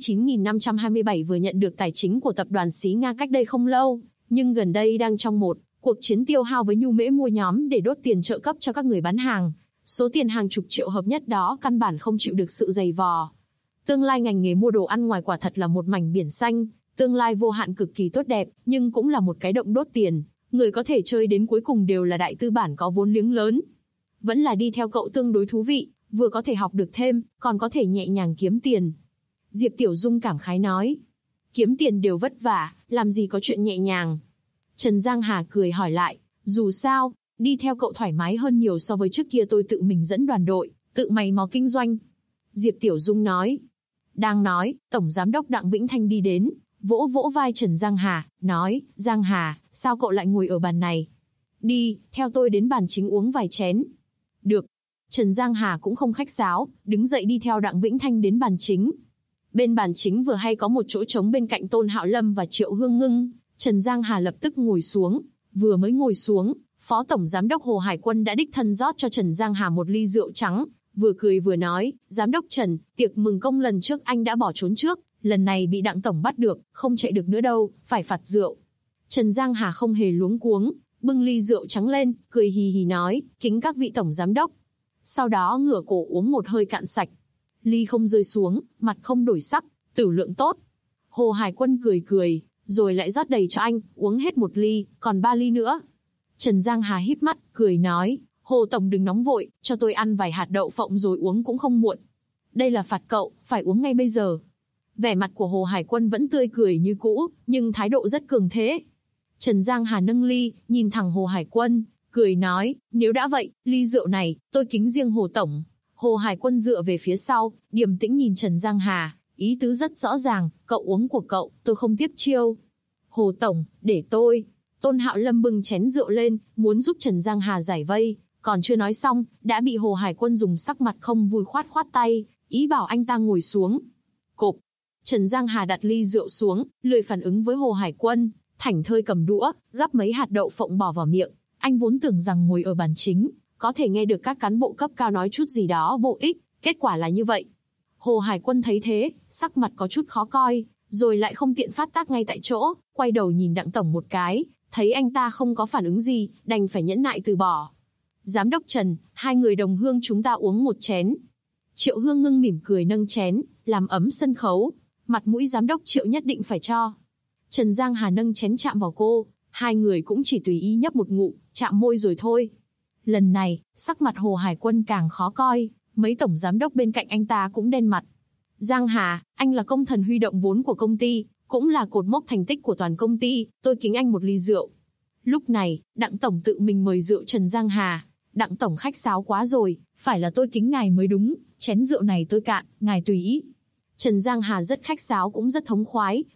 9527 vừa nhận được tài chính của tập đoàn Xí Nga cách đây không lâu, nhưng gần đây đang trong một cuộc chiến tiêu hao với nhu mễ mua nhóm để đốt tiền trợ cấp cho các người bán hàng. Số tiền hàng chục triệu hợp nhất đó căn bản không chịu được sự dày vò. Tương lai ngành nghề mua đồ ăn ngoài quả thật là một mảnh biển xanh, tương lai vô hạn cực kỳ tốt đẹp, nhưng cũng là một cái động đốt tiền. Người có thể chơi đến cuối cùng đều là đại tư bản có vốn liếng lớn. Vẫn là đi theo cậu tương đối thú vị, vừa có thể học được thêm, còn có thể nhẹ nhàng kiếm tiền. Diệp Tiểu Dung cảm khái nói. Kiếm tiền đều vất vả, làm gì có chuyện nhẹ nhàng. Trần Giang Hà cười hỏi lại, dù sao, đi theo cậu thoải mái hơn nhiều so với trước kia tôi tự mình dẫn đoàn đội, tự mày mò kinh doanh. Diệp Tiểu Dung nói. Đang nói, Tổng Giám đốc Đặng Vĩnh Thanh đi đến, vỗ vỗ vai Trần Giang Hà, nói, Giang Hà, sao cậu lại ngồi ở bàn này? Đi, theo tôi đến bàn chính uống vài chén. Được. Trần Giang Hà cũng không khách sáo, đứng dậy đi theo Đặng Vĩnh Thanh đến bàn chính. Bên bàn chính vừa hay có một chỗ trống bên cạnh Tôn Hạo Lâm và Triệu Hương Ngưng, Trần Giang Hà lập tức ngồi xuống. Vừa mới ngồi xuống, Phó Tổng Giám đốc Hồ Hải Quân đã đích thân rót cho Trần Giang Hà một ly rượu trắng, vừa cười vừa nói, Giám đốc Trần, tiệc mừng công lần trước anh đã bỏ trốn trước, lần này bị Đặng Tổng bắt được, không chạy được nữa đâu, phải phạt rượu. Trần Giang Hà không hề luống cuống, bưng ly rượu trắng lên, cười hì hì nói, kính các vị Tổng Giám đốc. Sau đó ngửa cổ uống một hơi cạn sạch. Ly không rơi xuống, mặt không đổi sắc, tử lượng tốt. Hồ Hải Quân cười cười, rồi lại rót đầy cho anh, uống hết một ly, còn 3 ly nữa. Trần Giang Hà híp mắt, cười nói, Hồ Tổng đừng nóng vội, cho tôi ăn vài hạt đậu phộng rồi uống cũng không muộn. Đây là phạt cậu, phải uống ngay bây giờ. Vẻ mặt của Hồ Hải Quân vẫn tươi cười như cũ, nhưng thái độ rất cường thế. Trần Giang Hà nâng ly, nhìn thẳng Hồ Hải Quân, cười nói, nếu đã vậy, ly rượu này, tôi kính riêng Hồ Tổng. Hồ Hải Quân dựa về phía sau, điềm tĩnh nhìn Trần Giang Hà, ý tứ rất rõ ràng, cậu uống của cậu, tôi không tiếp chiêu. Hồ Tổng, để tôi. Tôn Hạo Lâm bưng chén rượu lên, muốn giúp Trần Giang Hà giải vây, còn chưa nói xong, đã bị Hồ Hải Quân dùng sắc mặt không vui khoát khoát tay, ý bảo anh ta ngồi xuống. Cộp. Trần Giang Hà đặt ly rượu xuống, lười phản ứng với Hồ Hải Quân, thảnh thơi cầm đũa, gắp mấy hạt đậu phộng bỏ vào miệng. Anh vốn tưởng rằng ngồi ở bàn chính, có thể nghe được các cán bộ cấp cao nói chút gì đó bổ ích, kết quả là như vậy. Hồ Hải Quân thấy thế, sắc mặt có chút khó coi, rồi lại không tiện phát tác ngay tại chỗ, quay đầu nhìn Đặng Tổng một cái, thấy anh ta không có phản ứng gì, đành phải nhẫn nại từ bỏ. Giám đốc Trần, hai người đồng hương chúng ta uống một chén. Triệu Hương Ngưng mỉm cười nâng chén, làm ấm sân khấu. Mặt mũi giám đốc Triệu nhất định phải cho. Trần Giang Hà nâng chén chạm vào cô, hai người cũng chỉ tùy ý nhấp một ngụm, chạm môi rồi thôi. Lần này, sắc mặt Hồ Hải Quân càng khó coi, mấy tổng giám đốc bên cạnh anh ta cũng đen mặt. Giang Hà, anh là công thần huy động vốn của công ty, cũng là cột mốc thành tích của toàn công ty, tôi kính anh một ly rượu. Lúc này, Đặng Tổng tự mình mời rượu Trần Giang Hà. Đặng Tổng khách sáo quá rồi, phải là tôi kính ngài mới đúng, chén rượu này tôi cạn, ngài tùy ý. Trần Giang Hà rất khách sáo cũng rất thống khoái.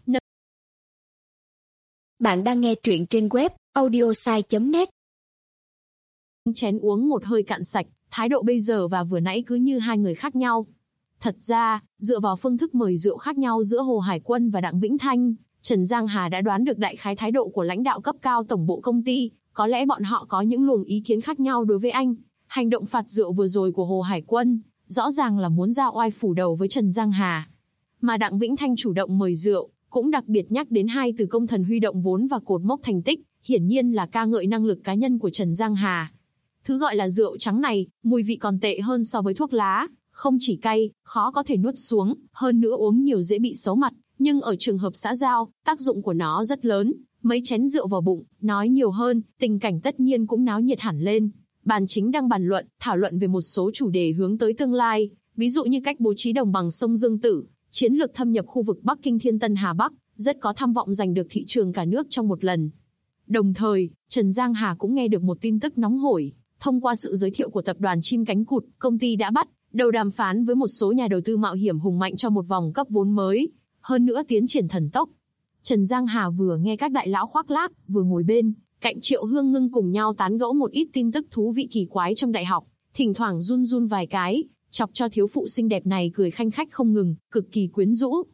Bạn đang nghe truyện trên web audiosai.net. Chén uống một hơi cạn sạch, thái độ bây giờ và vừa nãy cứ như hai người khác nhau. Thật ra, dựa vào phương thức mời rượu khác nhau giữa Hồ Hải Quân và Đặng Vĩnh Thanh, Trần Giang Hà đã đoán được đại khái thái độ của lãnh đạo cấp cao tổng bộ công ty, có lẽ bọn họ có những luồng ý kiến khác nhau đối với anh. Hành động phạt rượu vừa rồi của Hồ Hải Quân, rõ ràng là muốn ra oai phủ đầu với Trần Giang Hà. Mà Đặng Vĩnh Thanh chủ động mời rượu, cũng đặc biệt nhắc đến hai từ công thần huy động vốn và cột mốc thành tích, hiển nhiên là ca ngợi năng lực cá nhân của Trần Giang Hà. Thứ gọi là rượu trắng này, mùi vị còn tệ hơn so với thuốc lá, không chỉ cay, khó có thể nuốt xuống, hơn nữa uống nhiều dễ bị xấu mặt, nhưng ở trường hợp xã giao, tác dụng của nó rất lớn. Mấy chén rượu vào bụng, nói nhiều hơn, tình cảnh tất nhiên cũng náo nhiệt hẳn lên. Bàn chính đang bàn luận, thảo luận về một số chủ đề hướng tới tương lai, ví dụ như cách bố trí đồng bằng sông Dương Tử, chiến lược thâm nhập khu vực Bắc Kinh Thiên Tân Hà Bắc, rất có tham vọng giành được thị trường cả nước trong một lần. Đồng thời, Trần Giang Hà cũng nghe được một tin tức nóng hổi, thông qua sự giới thiệu của tập đoàn Chim Cánh Cụt, công ty đã bắt đầu đàm phán với một số nhà đầu tư mạo hiểm hùng mạnh cho một vòng cấp vốn mới, hơn nữa tiến triển thần tốc. Trần Giang Hà vừa nghe các đại lão khoác lác, vừa ngồi bên cạnh Triệu Hương Ngưng cùng nhau tán gẫu một ít tin tức thú vị kỳ quái trong đại học, thỉnh thoảng run run vài cái, chọc cho thiếu phụ xinh đẹp này cười khanh khách không ngừng, cực kỳ quyến rũ.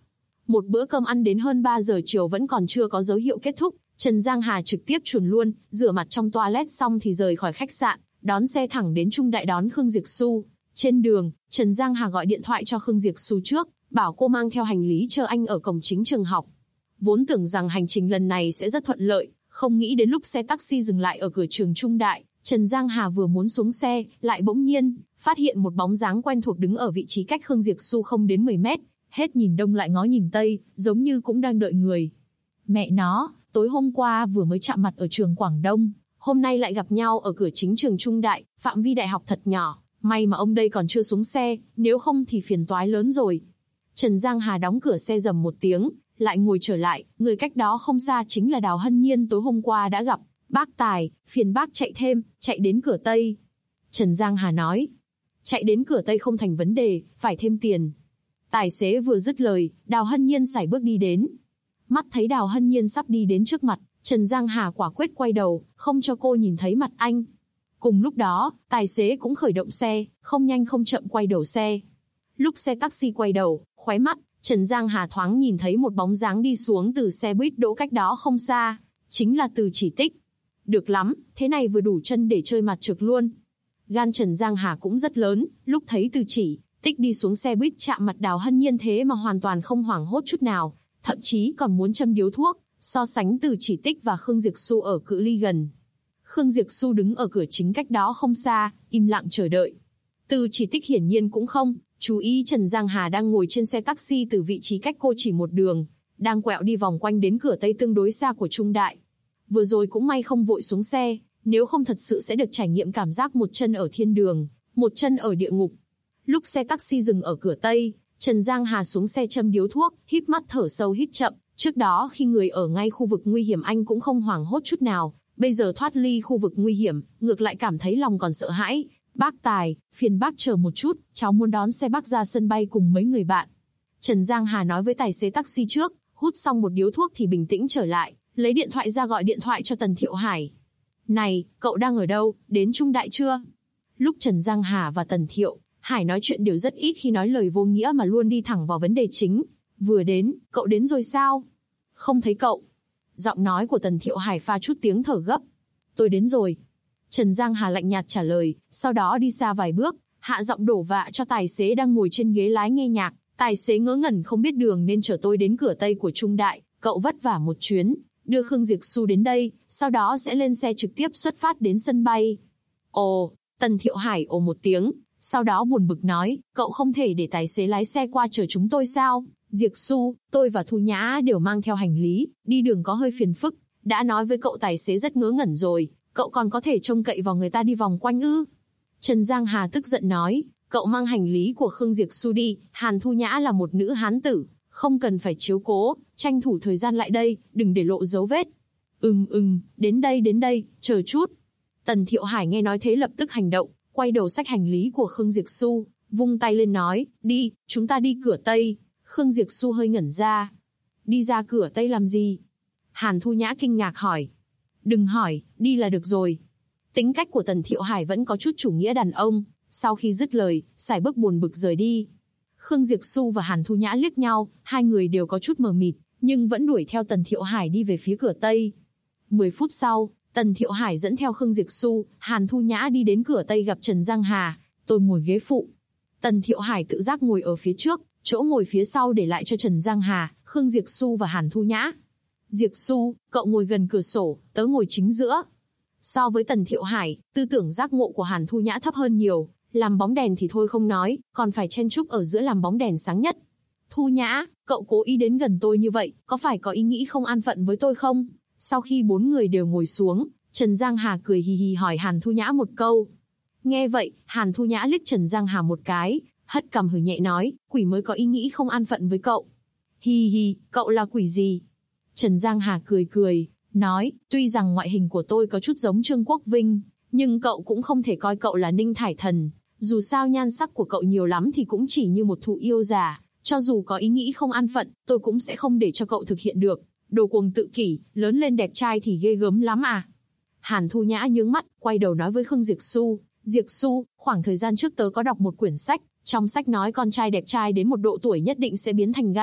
Một bữa cơm ăn đến hơn 3 giờ chiều vẫn còn chưa có dấu hiệu kết thúc, Trần Giang Hà trực tiếp chuồn luôn, rửa mặt trong toilet xong thì rời khỏi khách sạn, đón xe thẳng đến Trung Đại đón Khương Diệp Xu. Trên đường, Trần Giang Hà gọi điện thoại cho Khương Diệp Xu trước, bảo cô mang theo hành lý chờ anh ở cổng chính trường học. Vốn tưởng rằng hành trình lần này sẽ rất thuận lợi, không nghĩ đến lúc xe taxi dừng lại ở cửa trường Trung Đại, Trần Giang Hà vừa muốn xuống xe, lại bỗng nhiên phát hiện một bóng dáng quen thuộc đứng ở vị trí cách Khương Diệp Xu không đến 10 mét, hết nhìn đông lại ngó nhìn tây, giống như cũng đang đợi người. Mẹ nó, tối hôm qua vừa mới chạm mặt ở trường Quảng Đông, hôm nay lại gặp nhau ở cửa chính trường Trung Đại, phạm vi đại học thật nhỏ, may mà ông đây còn chưa xuống xe, nếu không thì phiền toái lớn rồi. Trần Giang Hà đóng cửa xe rầm một tiếng, lại ngồi trở lại, người cách đó không xa chính là Đào Hân Nhiên tối hôm qua đã gặp. Bác Tài, phiền bác chạy thêm, chạy đến cửa Tây. Trần Giang Hà nói, chạy đến cửa Tây không thành vấn đề, phải thêm tiền. Tài xế vừa dứt lời, Đào Hân Nhiên sải bước đi đến. Mắt thấy Đào Hân Nhiên sắp đi đến trước mặt, Trần Giang Hà quả quyết quay đầu, không cho cô nhìn thấy mặt anh. Cùng lúc đó, tài xế cũng khởi động xe, không nhanh không chậm quay đầu xe. Lúc xe taxi quay đầu, khóe mắt, Trần Giang Hà thoáng nhìn thấy một bóng dáng đi xuống từ xe buýt đỗ cách đó không xa, chính là Từ Chỉ Tích. Được lắm, thế này vừa đủ chân để chơi mặt trược luôn. Gan Trần Giang Hà cũng rất lớn, lúc thấy Từ Chỉ Tích đi xuống xe buýt chạm mặt Đào Hân Nhiên thế mà hoàn toàn không hoảng hốt chút nào, thậm chí còn muốn châm điếu thuốc, so sánh Từ Chỉ Tích và Khương Diệp Xu ở cự ly gần. Khương Diệp Xu đứng ở cửa chính cách đó không xa, im lặng chờ đợi. Từ Chỉ Tích hiển nhiên cũng không chú ý Trần Giang Hà đang ngồi trên xe taxi từ vị trí cách cô chỉ một đường, đang quẹo đi vòng quanh đến cửa Tây tương đối xa của Trung Đại. Vừa rồi cũng may không vội xuống xe, nếu không thật sự sẽ được trải nghiệm cảm giác một chân ở thiên đường, một chân ở địa ngục. Lúc xe taxi dừng ở cửa Tây, Trần Giang Hà xuống xe châm điếu thuốc, híp mắt thở sâu hít chậm. Trước đó khi người ở ngay khu vực nguy hiểm anh cũng không hoảng hốt chút nào, bây giờ thoát ly khu vực nguy hiểm, ngược lại cảm thấy lòng còn sợ hãi. Bác Tài, phiền bác chờ một chút, cháu muốn đón xe bác ra sân bay cùng mấy người bạn. Trần Giang Hà nói với tài xế taxi trước, hút xong một điếu thuốc thì bình tĩnh trở lại, lấy điện thoại ra gọi điện thoại cho Tần Thiệu Hải. Này, cậu đang ở đâu, đến Trung Đại chưa? Lúc Trần Giang Hà và Tần Thiệu Hải nói chuyện đều rất ít khi nói lời vô nghĩa mà luôn đi thẳng vào vấn đề chính. Vừa đến, cậu đến rồi sao? Không thấy cậu. Giọng nói của Tần Thiệu Hải pha chút tiếng thở gấp. Tôi đến rồi. Trần Giang Hà lạnh nhạt trả lời, sau đó đi xa vài bước, hạ giọng đổ vạ cho tài xế đang ngồi trên ghế lái nghe nhạc. Tài xế ngớ ngẩn không biết đường nên chở tôi đến cửa Tây của Trung Đại, cậu vất vả một chuyến, đưa Khương Diệp Xu đến đây, sau đó sẽ lên xe trực tiếp xuất phát đến sân bay. Ồ, Tần Thiệu Hải ồ một tiếng, sau đó buồn bực nói, cậu không thể để tài xế lái xe qua chở chúng tôi sao? Diệp Xu, tôi và Thu Nhã đều mang theo hành lý, đi đường có hơi phiền phức, đã nói với cậu tài xế rất ngớ ngẩn rồi, cậu còn có thể trông cậy vào người ta đi vòng quanh ư? Trần Giang Hà tức giận nói, cậu mang hành lý của Khương Diệp Xu đi, Hàn Thu Nhã là một nữ hán tử, không cần phải chiếu cố, tranh thủ thời gian lại đây, đừng để lộ dấu vết. Đến đây, chờ chút. Tần Thiệu Hải nghe nói thế lập tức hành động, quay đầu xách hành lý của Khương Diệp Xu, vung tay lên nói, đi, chúng ta đi cửa Tây. Khương Diệp Xu hơi ngẩn ra. Đi ra cửa Tây làm gì? Hàn Thu Nhã kinh ngạc hỏi. Đừng hỏi, đi là được rồi. Tính cách của Tần Thiệu Hải vẫn có chút chủ nghĩa đàn ông, sau khi dứt lời, sải bước buồn bực rời đi. Khương Diệp Xu và Hàn Thu Nhã liếc nhau, hai người đều có chút mờ mịt, nhưng vẫn đuổi theo Tần Thiệu Hải đi về phía cửa Tây. 10 phút sau, Tần Thiệu Hải dẫn theo Khương Diệp Xu, Hàn Thu Nhã đi đến cửa Tây gặp Trần Giang Hà, tôi ngồi ghế phụ. Tần Thiệu Hải tự giác ngồi ở phía trước, chỗ ngồi phía sau để lại cho Trần Giang Hà, Khương Diệp Xu và Hàn Thu Nhã. Diệp Xu, cậu ngồi gần cửa sổ, tớ ngồi chính giữa. So với Tần Thiệu Hải, tư tưởng giác ngộ của Hàn Thu Nhã thấp hơn nhiều, làm bóng đèn thì thôi không nói, còn phải chen chúc ở giữa làm bóng đèn sáng nhất. Thu Nhã, cậu cố ý đến gần tôi như vậy, có phải có ý nghĩ không an phận với tôi không? Sau khi 4 người đều ngồi xuống, Trần Giang Hà cười hì hì hỏi Hàn Thu Nhã một câu. Nghe vậy, Hàn Thu Nhã liếc Trần Giang Hà một cái, hất cằm hừ nhẹ nói, quỷ mới có ý nghĩ không an phận với cậu. Hi hi, cậu là quỷ gì? Trần Giang Hà cười, nói, tuy rằng ngoại hình của tôi có chút giống Trương Quốc Vinh, nhưng cậu cũng không thể coi cậu là Ninh Thải Thần. Dù sao nhan sắc của cậu nhiều lắm thì cũng chỉ như một thụ yêu già, cho dù có ý nghĩ không an phận, tôi cũng sẽ không để cho cậu thực hiện được. Đồ cuồng tự kỷ, lớn lên đẹp trai thì ghê gớm lắm à. Hàn Thu Nhã nhướng mắt, quay đầu nói với Khương Diệp Xu, Diệp Xu, khoảng thời gian trước tớ có đọc một quyển sách, trong sách nói con trai đẹp trai đến một độ tuổi nhất định sẽ biến thành gay,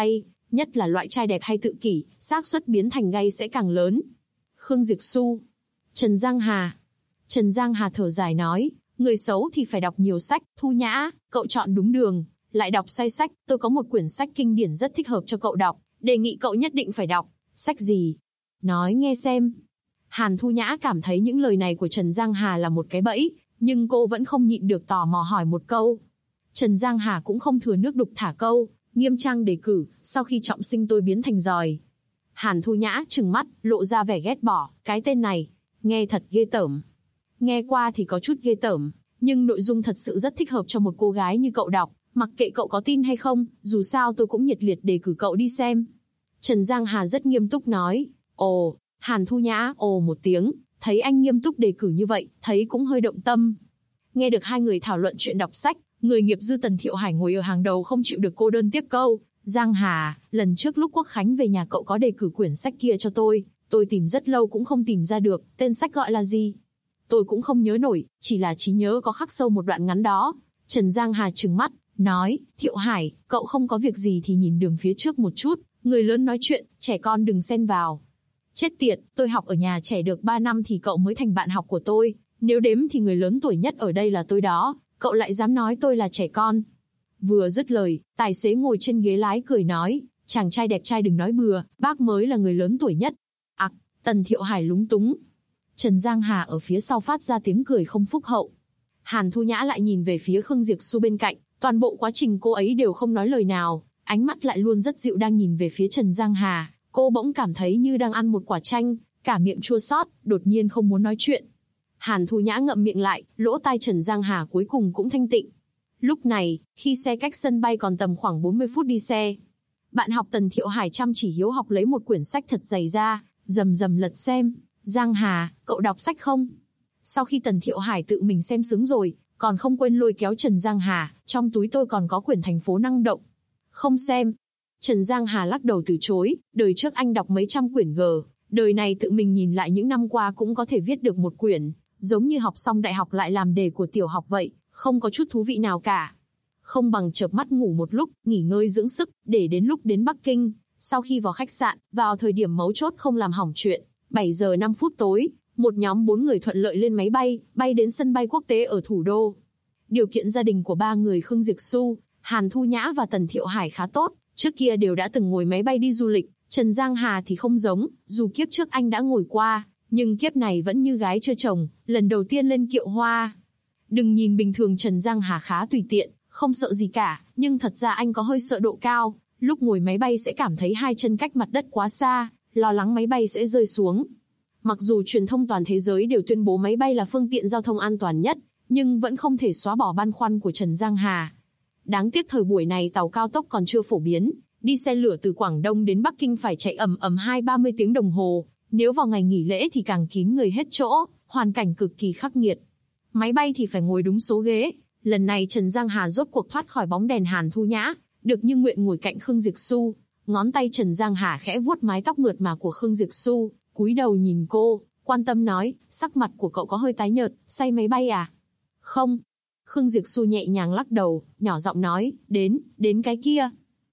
nhất là loại trai đẹp hay tự kỷ, xác suất biến thành gay sẽ càng lớn. Khương Diệp Xu. Trần Giang Hà. Trần Giang Hà thở dài nói, người xấu thì phải đọc nhiều sách, Thu Nhã, cậu chọn đúng đường, lại đọc sai sách, tôi có một quyển sách kinh điển rất thích hợp cho cậu đọc, đề nghị cậu nhất định phải đọc. Sách gì? Nói nghe xem. Hàn Thu Nhã cảm thấy những lời này của Trần Giang Hà là một cái bẫy, nhưng cô vẫn không nhịn được tò mò hỏi một câu. Trần Giang Hà cũng không thừa nước đục thả câu, nghiêm trang đề cử, sau khi trọng sinh tôi biến thành giòi. Hàn Thu Nhã trừng mắt, lộ ra vẻ ghét bỏ, cái tên này, nghe thật ghê tởm. Nghe qua thì có chút ghê tởm, nhưng nội dung thật sự rất thích hợp cho một cô gái như cậu đọc, mặc kệ cậu có tin hay không, dù sao tôi cũng nhiệt liệt đề cử cậu đi xem. Trần Giang Hà rất nghiêm túc nói, ồ, Hàn Thu Nhã ồ một tiếng, thấy anh nghiêm túc đề cử như vậy, thấy cũng hơi động tâm. Nghe được hai người thảo luận chuyện đọc sách, người nghiệp dư Tần Thiệu Hải ngồi ở hàng đầu không chịu được cô đơn tiếp câu. Giang Hà, lần trước lúc Quốc Khánh về nhà cậu có đề cử quyển sách kia cho tôi tìm rất lâu cũng không tìm ra được, tên sách gọi là gì? Tôi cũng không nhớ nổi, chỉ là trí nhớ có khắc sâu một đoạn ngắn đó. Trần Giang Hà trừng mắt, nói, Thiệu Hải, cậu không có việc gì thì nhìn đường phía trước một chút, người lớn nói chuyện, trẻ con đừng xen vào. Chết tiệt, tôi học ở nhà trẻ được 3 năm thì cậu mới thành bạn học của tôi, nếu đếm thì người lớn tuổi nhất ở đây là tôi đó, cậu lại dám nói tôi là trẻ con. Vừa dứt lời, tài xế ngồi trên ghế lái cười nói, chàng trai đẹp trai đừng nói bừa, bác mới là người lớn tuổi nhất. Tần Thiệu Hải lúng túng. Trần Giang Hà ở phía sau phát ra tiếng cười không phúc hậu. Hàn Thu Nhã lại nhìn về phía Khương Diệp Xu bên cạnh, toàn bộ quá trình cô ấy đều không nói lời nào, ánh mắt lại luôn rất dịu đang nhìn về phía Trần Giang Hà. Cô bỗng cảm thấy như đang ăn một quả chanh, cả miệng chua xót, đột nhiên không muốn nói chuyện. Hàn Thu Nhã ngậm miệng lại, lỗ tai Trần Giang Hà cuối cùng cũng thanh tịnh. Lúc này, khi xe cách sân bay còn tầm khoảng 40 phút đi xe, bạn học Tần Thiệu Hải chăm chỉ hiếu học lấy một quyển sách thật dày ra, rầm rầm lật xem. Giang Hà, cậu đọc sách không? Sau khi Tần Thiệu Hải tự mình xem sướng rồi, còn không quên lôi kéo Trần Giang Hà, trong túi tôi còn có quyển Thành phố năng động. Không xem. Trần Giang Hà lắc đầu từ chối, đời trước anh đọc mấy trăm quyển g, đời này tự mình nhìn lại những năm qua cũng có thể viết được một quyển, giống như học xong đại học lại làm đề của tiểu học vậy, không có chút thú vị nào cả. Không bằng chợp mắt ngủ một lúc, nghỉ ngơi dưỡng sức, để đến lúc đến Bắc Kinh, sau khi vào khách sạn, vào thời điểm mấu chốt không làm hỏng chuyện. 7 giờ 5 phút tối, một nhóm 4 người thuận lợi lên máy bay, bay đến sân bay quốc tế ở thủ đô. Điều kiện gia đình của ba người Khương Diệp Xu, Hàn Thu Nhã và Tần Thiệu Hải khá tốt, trước kia đều đã từng ngồi máy bay đi du lịch. Trần Giang Hà thì không giống, dù kiếp trước anh đã ngồi qua, nhưng kiếp này vẫn như gái chưa chồng, lần đầu tiên lên kiệu hoa. Đừng nhìn bình thường Trần Giang Hà khá tùy tiện, không sợ gì cả, nhưng thật ra anh có hơi sợ độ cao, lúc ngồi máy bay sẽ cảm thấy hai chân cách mặt đất quá xa, lo lắng máy bay sẽ rơi xuống. Mặc dù truyền thông toàn thế giới đều tuyên bố máy bay là phương tiện giao thông an toàn nhất, nhưng vẫn không thể xóa bỏ băn khoăn của Trần Giang Hà. Đáng tiếc thời buổi này tàu cao tốc còn chưa phổ biến, đi xe lửa từ Quảng Đông đến Bắc Kinh phải chạy ầm 20-30 tiếng đồng hồ, nếu vào ngày nghỉ lễ thì càng kín người hết chỗ, hoàn cảnh cực kỳ khắc nghiệt. Máy bay thì phải ngồi đúng số ghế, lần này Trần Giang Hà rốt cuộc thoát khỏi bóng đèn Hàn Thu Nhã, được như nguyện ngồi cạnh Khương Diệp Xu, ngón tay Trần Giang Hà khẽ vuốt mái tóc mượt mà của Khương Diệp Xu, cúi đầu nhìn cô, quan tâm nói, sắc mặt của cậu có hơi tái nhợt, say máy bay à? Không. Khương Diệp Xu nhẹ nhàng lắc đầu, nhỏ giọng nói, đến cái kia.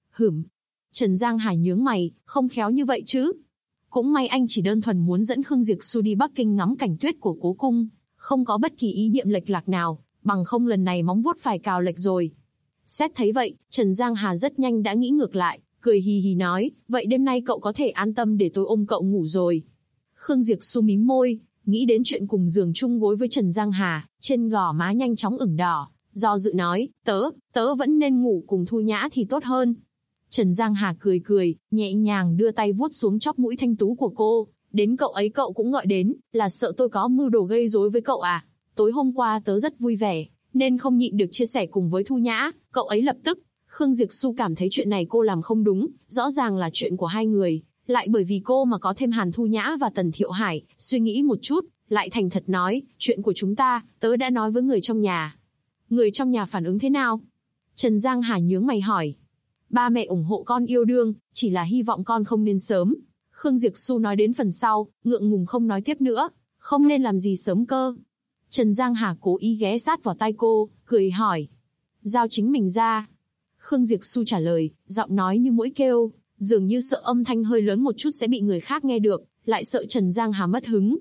Trần Giang Hà nhướng mày, không khéo như vậy chứ. Cũng may anh chỉ đơn thuần muốn dẫn Khương Diệp Xu đi Bắc Kinh ngắm cảnh tuyết của Cố Cung, không có bất kỳ ý niệm lệch lạc nào, bằng không lần này móng vuốt phải cào lệch rồi. Xét thấy vậy, Trần Giang Hà rất nhanh đã nghĩ ngược lại, cười hì hì nói, vậy đêm nay cậu có thể an tâm để tôi ôm cậu ngủ rồi. Khương Diệp Xu mím môi, nghĩ đến chuyện cùng giường chung gối với Trần Giang Hà, trên gò má nhanh chóng ửng đỏ, do dự nói, tớ vẫn nên ngủ cùng Thu Nhã thì tốt hơn. Trần Giang Hà cười, nhẹ nhàng đưa tay vuốt xuống chóp mũi thanh tú của cô, đến cậu ấy cậu cũng gọi đến, là sợ tôi có mưu đồ gây rối với cậu à? Tối hôm qua tớ rất vui vẻ, nên không nhịn được chia sẻ cùng với Thu Nhã, cậu ấy lập tức. Khương Diệp Xu cảm thấy chuyện này cô làm không đúng, rõ ràng là chuyện của hai người, lại bởi vì cô mà có thêm Hàn Thu Nhã và Tần Thiệu Hải, suy nghĩ một chút, lại thành thật nói, chuyện của chúng ta, tớ đã nói với người trong nhà. Người trong nhà phản ứng thế nào? Trần Giang Hà nhướng mày hỏi. Ba mẹ ủng hộ con yêu đương, chỉ là hy vọng con không nên sớm. Khương Diệp Xu nói đến phần sau, ngượng ngùng không nói tiếp nữa, không nên làm gì sớm cơ. Trần Giang Hà cố ý ghé sát vào tai cô, cười hỏi. Giao chính mình ra. Khương Diệp Xu trả lời, giọng nói như mũi kêu, Dường như sợ âm thanh hơi lớn một chút sẽ bị người khác nghe được, lại sợ Trần Giang Hà mất hứng.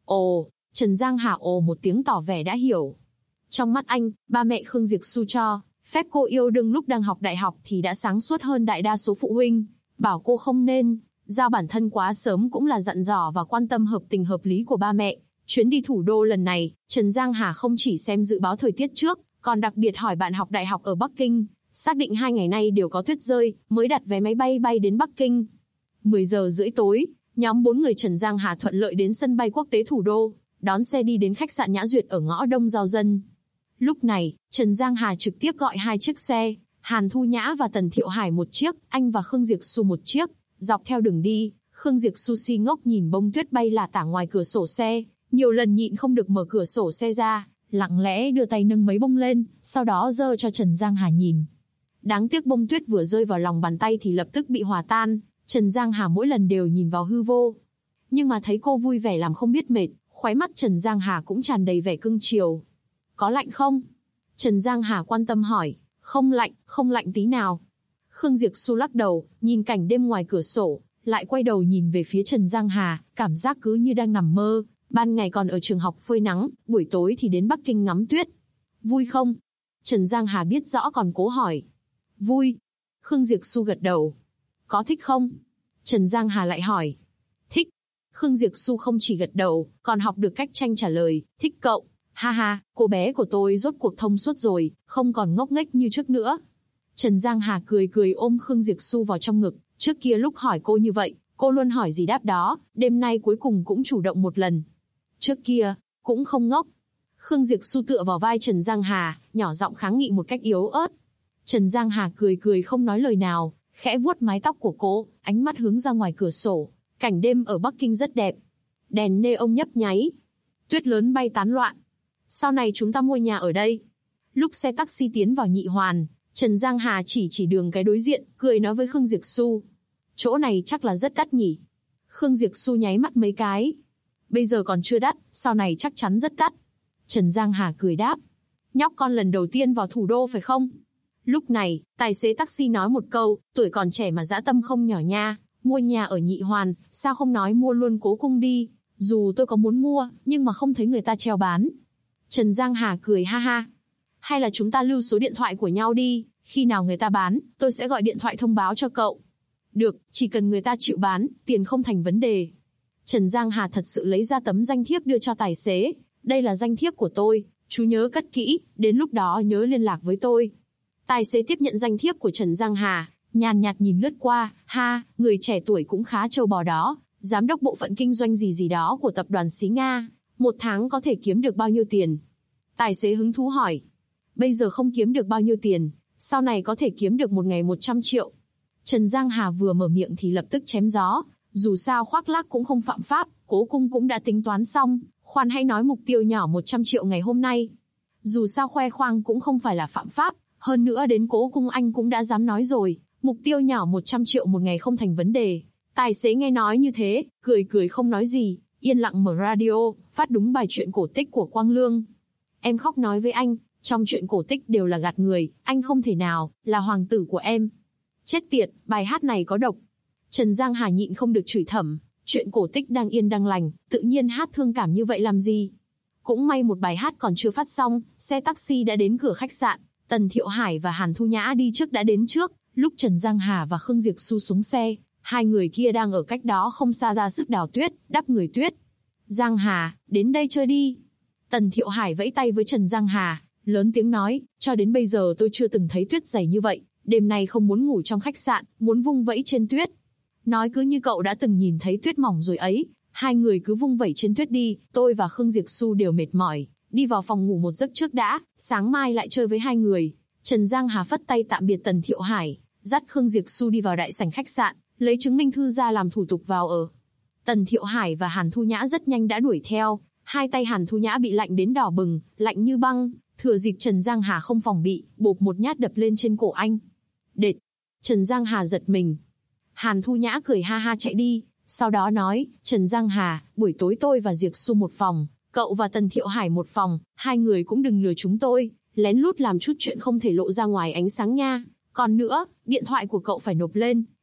Ồ, Trần Giang Hà ồ một tiếng tỏ vẻ đã hiểu. Trong mắt anh, ba mẹ Khương Diệp Xu cho phép cô yêu đương lúc đang học đại học thì đã sáng suốt hơn đại đa số phụ huynh. Bảo cô không nên giao bản thân quá sớm cũng là dặn dò và quan tâm hợp tình hợp lý của ba mẹ. Chuyến đi thủ đô lần này, Trần Giang Hà không chỉ xem dự báo thời tiết trước, còn đặc biệt hỏi bạn học đại học ở Bắc Kinh, xác định 2 ngày nay đều có tuyết rơi, mới đặt vé máy bay bay đến Bắc Kinh. 10 giờ rưỡi tối, nhóm 4 người Trần Giang Hà thuận lợi đến sân bay quốc tế thủ đô, đón xe đi đến khách sạn Nhã Duyệt ở ngõ Đông Giao Dân. Lúc này, Trần Giang Hà trực tiếp gọi 2 chiếc xe, Hàn Thu Nhã và Tần Thiệu Hải một chiếc, anh và Khương Diệp Xu một chiếc. Dọc theo đường đi, Khương Diệp Xu si ngốc nhìn bông tuyết bay lả tả ngoài cửa sổ xe, nhiều lần nhịn không được mở cửa sổ xe ra, lặng lẽ đưa tay nâng mấy bông lên, sau đó giơ cho Trần Giang Hà nhìn. Đáng tiếc bông tuyết vừa rơi vào lòng bàn tay thì lập tức bị hòa tan, Trần Giang Hà mỗi lần đều nhìn vào hư vô. Nhưng mà thấy cô vui vẻ làm không biết mệt, khóe mắt Trần Giang Hà cũng tràn đầy vẻ cưng chiều. Có lạnh không? Trần Giang Hà quan tâm hỏi. Không lạnh tí nào. Khương Diệp Xu lắc đầu, nhìn cảnh đêm ngoài cửa sổ, lại quay đầu nhìn về phía Trần Giang Hà, cảm giác cứ như đang nằm mơ. Ban ngày còn ở trường học phơi nắng, buổi tối thì đến Bắc Kinh ngắm tuyết. Vui không? Trần Giang Hà biết rõ còn cố hỏi. Vui. Khương Diệp Xu gật đầu. Có thích không? Trần Giang Hà lại hỏi. Thích. Khương Diệp Xu không chỉ gật đầu, còn học được cách tranh trả lời, thích cậu. Ha ha, cô bé của tôi rốt cuộc thông suốt rồi, không còn ngốc nghếch như trước nữa. Trần Giang Hà cười ôm Khương Diệp Xu vào trong ngực, trước kia lúc hỏi cô như vậy, cô luôn hỏi gì đáp đó, đêm nay cuối cùng cũng chủ động một lần. Trước kia, cũng không ngốc. Khương Diệp Xu tựa vào vai Trần Giang Hà, nhỏ giọng kháng nghị một cách yếu ớt. Trần Giang Hà cười không nói lời nào, khẽ vuốt mái tóc của cô, ánh mắt hướng ra ngoài cửa sổ. Cảnh đêm ở Bắc Kinh rất đẹp. Đèn neon nhấp nháy. Tuyết lớn bay tán loạn. Sau này chúng ta mua nhà ở đây. Lúc xe taxi tiến vào Nhị Hoàn, Trần Giang Hà chỉ đường cái đối diện, cười nói với Khương Diệp Xu. Chỗ này chắc là rất đắt nhỉ. Khương Diệp Xu nháy mắt mấy cái. Bây giờ còn chưa đắt, sau này chắc chắn rất đắt. Trần Giang Hà cười đáp. Nhóc con lần đầu tiên vào thủ đô phải không? Lúc này, tài xế taxi nói một câu, tuổi còn trẻ mà dã tâm không nhỏ nha. Mua nhà ở Nhị Hoàn, sao không nói mua luôn Cố Cung đi. Dù tôi có muốn mua, nhưng mà không thấy người ta treo bán. Trần Giang Hà cười ha ha. Hay là chúng ta lưu số điện thoại của nhau đi, khi nào người ta bán, tôi sẽ gọi điện thoại thông báo cho cậu. Được, chỉ cần người ta chịu bán, tiền không thành vấn đề. Trần Giang Hà thật sự lấy ra tấm danh thiếp đưa cho tài xế. Đây là danh thiếp của tôi, chú nhớ cất kỹ, đến lúc đó nhớ liên lạc với tôi. Tài xế tiếp nhận danh thiếp của Trần Giang Hà, nhàn nhạt nhìn lướt qua, ha, người trẻ tuổi cũng khá trâu bò đó, giám đốc bộ phận kinh doanh gì đó của tập đoàn Xí Nga, một tháng có thể kiếm được bao nhiêu tiền? Tài xế hứng thú hỏi. Bây giờ không kiếm được bao nhiêu tiền, sau này có thể kiếm được một ngày 100 triệu. Trần Giang Hà vừa mở miệng thì lập tức chém gió, dù sao khoác lác cũng không phạm pháp, Cố Cung cũng đã tính toán xong, khoan hãy nói mục tiêu nhỏ 100 triệu ngày hôm nay. Dù sao khoe khoang cũng không phải là phạm pháp, hơn nữa đến Cố Cung anh cũng đã dám nói rồi, mục tiêu nhỏ 100 triệu một ngày không thành vấn đề. Tài xế nghe nói như thế, cười không nói gì, yên lặng mở radio, phát đúng bài chuyện cổ tích của Quang Lương. Em khóc nói với anh, trong chuyện cổ tích đều là gạt người, anh không thể nào là hoàng tử của em. Chết tiệt, bài hát này có độc. Trần Giang Hà nhịn không được chửi thầm, chuyện cổ tích đang yên đang lành, tự nhiên hát thương cảm như vậy làm gì? Cũng may một bài hát còn chưa phát xong, xe taxi đã đến cửa khách sạn, Tần Thiệu Hải và Hàn Thu Nhã đi trước đã đến trước, lúc Trần Giang Hà và Khương Diệp Xu xuống xe, hai người kia đang ở cách đó không xa ra sức đào tuyết, đắp người tuyết. Giang Hà, đến đây chơi đi. Tần Thiệu Hải vẫy tay với Trần Giang Hà, lớn tiếng nói, cho đến bây giờ tôi chưa từng thấy tuyết dày như vậy, đêm nay không muốn ngủ trong khách sạn, muốn vung vẫy trên tuyết. Nói cứ như cậu đã từng nhìn thấy tuyết mỏng rồi ấy, hai người cứ vung vẩy trên tuyết đi, tôi và Khương Diệp Xu đều mệt mỏi, đi vào phòng ngủ một giấc trước đã, sáng mai lại chơi với hai người. Trần Giang Hà phất tay tạm biệt Tần Thiệu Hải, dắt Khương Diệp Xu đi vào đại sảnh khách sạn, lấy chứng minh thư ra làm thủ tục vào ở. Tần Thiệu Hải và Hàn Thu Nhã rất nhanh đã đuổi theo, hai tay Hàn Thu Nhã bị lạnh đến đỏ bừng, lạnh như băng, thừa dịp Trần Giang Hà không phòng bị, bộp một nhát đập lên trên cổ anh. Đệt! Trần Giang Hà giật mình. Hàn Thu Nhã cười ha ha chạy đi, sau đó nói, Trần Giang Hà, buổi tối tôi và Diệp Xu một phòng, cậu và Tần Thiệu Hải một phòng, hai người cũng đừng lừa chúng tôi, lén lút làm chút chuyện không thể lộ ra ngoài ánh sáng nha. Còn nữa, điện thoại của cậu phải nộp lên,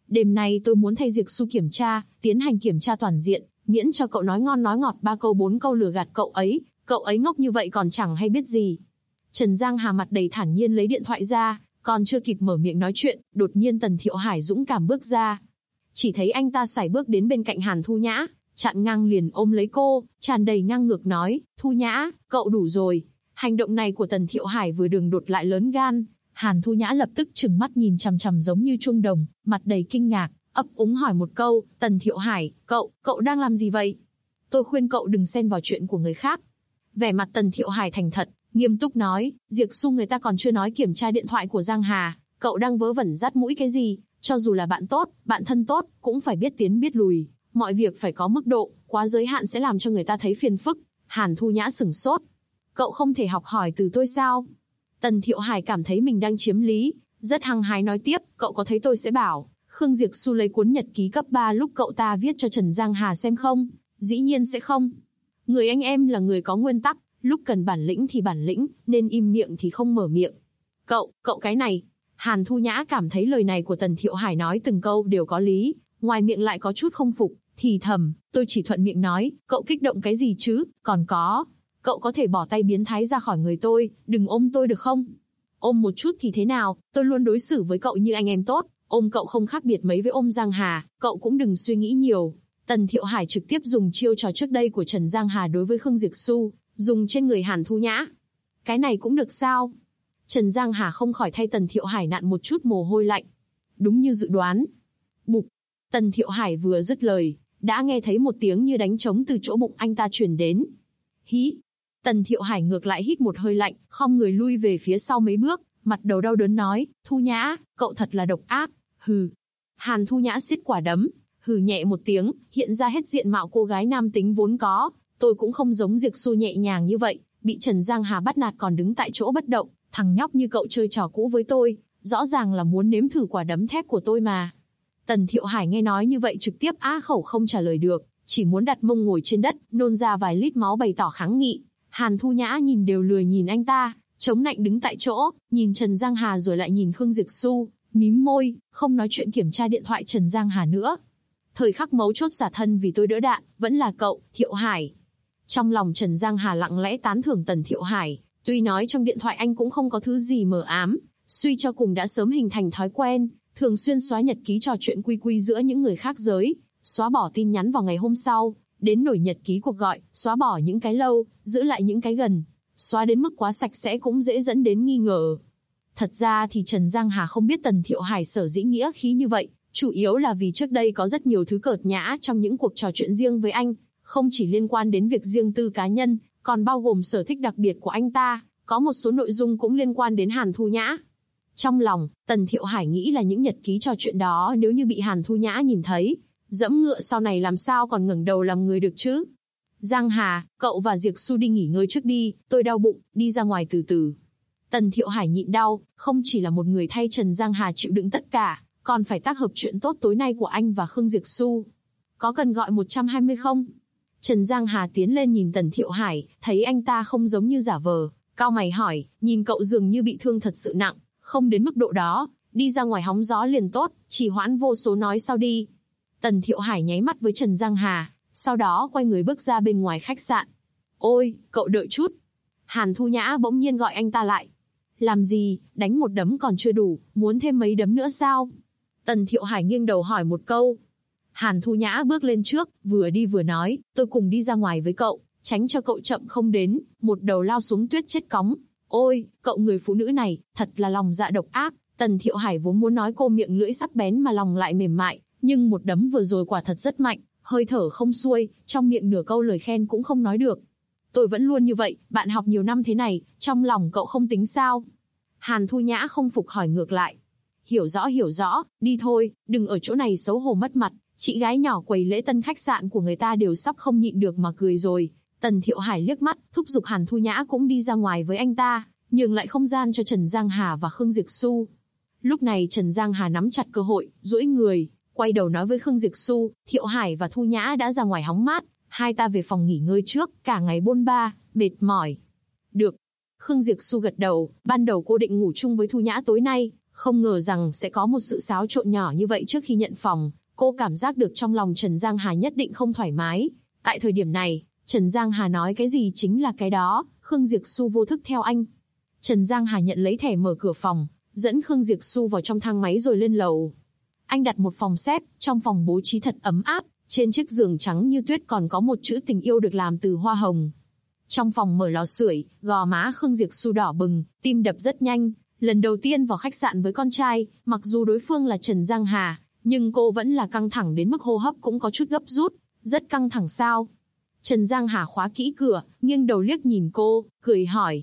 Đêm nay tôi muốn thay Diệp Xu kiểm tra, tiến hành kiểm tra toàn diện, miễn cho cậu nói ngon nói ngọt 3 câu 4 câu lừa gạt cậu ấy ngốc như vậy còn chẳng hay biết gì. Trần Giang Hà mặt đầy thản nhiên lấy điện thoại ra, còn chưa kịp mở miệng nói chuyện, đột nhiên Tần Thiệu Hải dũng cảm bước ra. Chỉ thấy anh ta sải bước đến bên cạnh Hàn Thu Nhã, chặn ngang liền ôm lấy cô, tràn đầy ngang ngược nói, Thu Nhã, cậu đủ rồi. Hành động này của Tần Thiệu Hải vừa đường đột lại lớn gan. Hàn Thu Nhã lập tức trừng mắt nhìn chằm chằm giống như chuông đồng, mặt đầy kinh ngạc, ấp úng hỏi một câu, Tần Thiệu Hải, cậu đang làm gì vậy? Tôi khuyên cậu đừng xen vào chuyện của người khác. Vẻ mặt Tần Thiệu Hải thành thật, nghiêm túc nói, Diệp Xu người ta còn chưa nói kiểm tra điện thoại của Giang Hà, cậu đang vớ vẩn dắt mũi cái gì? Cho dù là bạn tốt, bạn thân tốt, cũng phải biết tiến biết lùi, mọi việc phải có mức độ, quá giới hạn sẽ làm cho người ta thấy phiền phức. Hàn Thu Nhã sửng sốt. Cậu không thể học hỏi từ tôi sao? Tần Thiệu Hải cảm thấy mình đang chiếm lý, rất hăng hái nói tiếp, cậu có thấy tôi sẽ bảo Khương Diệp Xu lấy cuốn nhật ký cấp 3 lúc cậu ta viết cho Trần Giang Hà xem không? Dĩ nhiên sẽ không. Người anh em là người có nguyên tắc, lúc cần bản lĩnh thì bản lĩnh, nên im miệng thì không mở miệng. Cậu cái này. Hàn Thu Nhã cảm thấy lời này của Tần Thiệu Hải nói từng câu đều có lý, ngoài miệng lại có chút không phục, thì thầm, tôi chỉ thuận miệng nói, cậu kích động cái gì chứ, còn có. Cậu có thể bỏ tay biến thái ra khỏi người tôi, đừng ôm tôi được không? Ôm một chút thì thế nào, tôi luôn đối xử với cậu như anh em tốt, ôm cậu không khác biệt mấy với ôm Giang Hà, cậu cũng đừng suy nghĩ nhiều. Tần Thiệu Hải trực tiếp dùng chiêu trò trước đây của Trần Giang Hà đối với Khương Diệp Xu, dùng trên người Hàn Thu Nhã. Cái này cũng được sao? Trần Giang Hà không khỏi thay Tần Thiệu Hải nặn một chút mồ hôi lạnh. Đúng như dự đoán. Bụp. Tần Thiệu Hải vừa dứt lời, đã nghe thấy một tiếng như đánh trống từ chỗ bụng anh ta truyền đến. Hí. Tần Thiệu Hải ngược lại hít một hơi lạnh, khom người lui về phía sau mấy bước, mặt đầu đau đớn nói, Thu Nhã, cậu thật là độc ác. Hừ. Hàn Thu Nhã siết quả đấm, hừ nhẹ một tiếng, hiện ra hết diện mạo cô gái nam tính vốn có. Tôi cũng không giống Diệp Xu nhẹ nhàng như vậy, bị Trần Giang Hà bắt nạt còn đứng tại chỗ bất động. Thằng nhóc như cậu chơi trò cũ với tôi, rõ ràng là muốn nếm thử quả đấm thép của tôi mà. Tần Thiệu Hải nghe nói như vậy trực tiếp á khẩu không trả lời được, chỉ muốn đặt mông ngồi trên đất, nôn ra vài lít máu bày tỏ kháng nghị. Hàn Thu Nhã nhìn đều lười nhìn anh ta, chống nạnh đứng tại chỗ, nhìn Trần Giang Hà rồi lại nhìn Khương Diệp Xu, mím môi, không nói chuyện kiểm tra điện thoại Trần Giang Hà nữa. Thời khắc mấu chốt xả thân vì tôi đỡ đạn, vẫn là cậu, Thiệu Hải. Trong lòng Trần Giang Hà lặng lẽ tán thưởng Tần Thiệu Hải, tuy nói trong điện thoại anh cũng không có thứ gì mờ ám, suy cho cùng đã sớm hình thành thói quen, thường xuyên xóa nhật ký trò chuyện quy giữa những người khác giới, xóa bỏ tin nhắn vào ngày hôm sau, đến nổi nhật ký cuộc gọi, xóa bỏ những cái lâu, giữ lại những cái gần, xóa đến mức quá sạch sẽ cũng dễ dẫn đến nghi ngờ. Thật ra thì Trần Giang Hà không biết Tần Thiệu Hải sở dĩ nghĩa khí như vậy, chủ yếu là vì trước đây có rất nhiều thứ cợt nhã trong những cuộc trò chuyện riêng với anh, không chỉ liên quan đến việc riêng tư cá nhân, còn bao gồm sở thích đặc biệt của anh ta, có một số nội dung cũng liên quan đến Hàn Thu Nhã. Trong lòng, Tần Thiệu Hải nghĩ là những nhật ký trò chuyện đó nếu như bị Hàn Thu Nhã nhìn thấy, dẫm ngựa sau này làm sao còn ngẩng đầu làm người được chứ. Giang Hà, cậu và Diệp Xu đi nghỉ ngơi trước đi, tôi đau bụng, đi ra ngoài từ từ. Tần Thiệu Hải nhịn đau, không chỉ là một người thay Trần Giang Hà chịu đựng tất cả, còn phải tác hợp chuyện tốt tối nay của anh và Khương Diệp Xu. Có cần gọi 120 không? Trần Giang Hà tiến lên nhìn Tần Thiệu Hải, thấy anh ta không giống như giả vờ, cau mày hỏi, nhìn cậu dường như bị thương thật sự nặng, không đến mức độ đó, đi ra ngoài hóng gió liền tốt, chỉ hoãn vô số nói sau đi. Tần Thiệu Hải nháy mắt với Trần Giang Hà, sau đó quay người bước ra bên ngoài khách sạn. Ôi, cậu đợi chút. Hàn Thu Nhã bỗng nhiên gọi anh ta lại. Làm gì, đánh một đấm còn chưa đủ, muốn thêm mấy đấm nữa sao? Tần Thiệu Hải nghiêng đầu hỏi một câu. Hàn Thu Nhã bước lên trước, vừa đi vừa nói, tôi cùng đi ra ngoài với cậu, tránh cho cậu chậm không đến, một đầu lao xuống tuyết chết cóng. Ôi, cậu người phụ nữ này, thật là lòng dạ độc ác. Tần Thiệu Hải vốn muốn nói cô miệng lưỡi sắc bén mà lòng lại mềm mại, nhưng một đấm vừa rồi quả thật rất mạnh, hơi thở không xuôi, trong miệng nửa câu lời khen cũng không nói được. Tôi vẫn luôn như vậy, bạn học nhiều năm thế này, trong lòng cậu không tính sao? Hàn Thu Nhã không phục hỏi ngược lại. Hiểu rõ, đi thôi, đừng ở chỗ này xấu hổ mất mặt, chị gái nhỏ quầy lễ tân khách sạn của người ta đều sắp không nhịn được mà cười rồi. Tần Thiệu Hải liếc mắt, thúc giục Hàn Thu Nhã cũng đi ra ngoài với anh ta, nhường lại không gian cho Trần Giang Hà và Khương Diệp Xu. Lúc này Trần Giang Hà nắm chặt cơ hội, duỗi người, quay đầu nói với Khương Diệp Xu, Thiệu Hải và Thu Nhã đã ra ngoài hóng mát, hai ta về phòng nghỉ ngơi trước, cả ngày bôn ba, mệt mỏi. Được. Khương Diệp Xu gật đầu, ban đầu cô định ngủ chung với Thu Nhã tối nay, Không ngờ rằng sẽ có một sự xáo trộn nhỏ như vậy trước khi nhận phòng, cô cảm giác được trong lòng Trần Giang Hà nhất định không thoải mái. Tại thời điểm này, Trần Giang Hà nói cái gì chính là cái đó, Khương Diệp Xu vô thức theo anh. Trần Giang Hà nhận lấy thẻ mở cửa phòng, dẫn Khương Diệp Xu vào trong thang máy rồi lên lầu. Anh đặt một phòng xếp, trong phòng bố trí thật ấm áp, trên chiếc giường trắng như tuyết còn có một chữ tình yêu được làm từ hoa hồng. Trong phòng mở lò sưởi, gò má Khương Diệp Xu đỏ bừng, tim đập rất nhanh. Lần đầu tiên vào khách sạn với con trai, mặc dù đối phương là Trần Giang Hà, nhưng cô vẫn là căng thẳng đến mức hô hấp cũng có chút gấp rút. Rất căng thẳng sao? Trần Giang Hà khóa kỹ cửa, nghiêng đầu liếc nhìn cô, cười hỏi.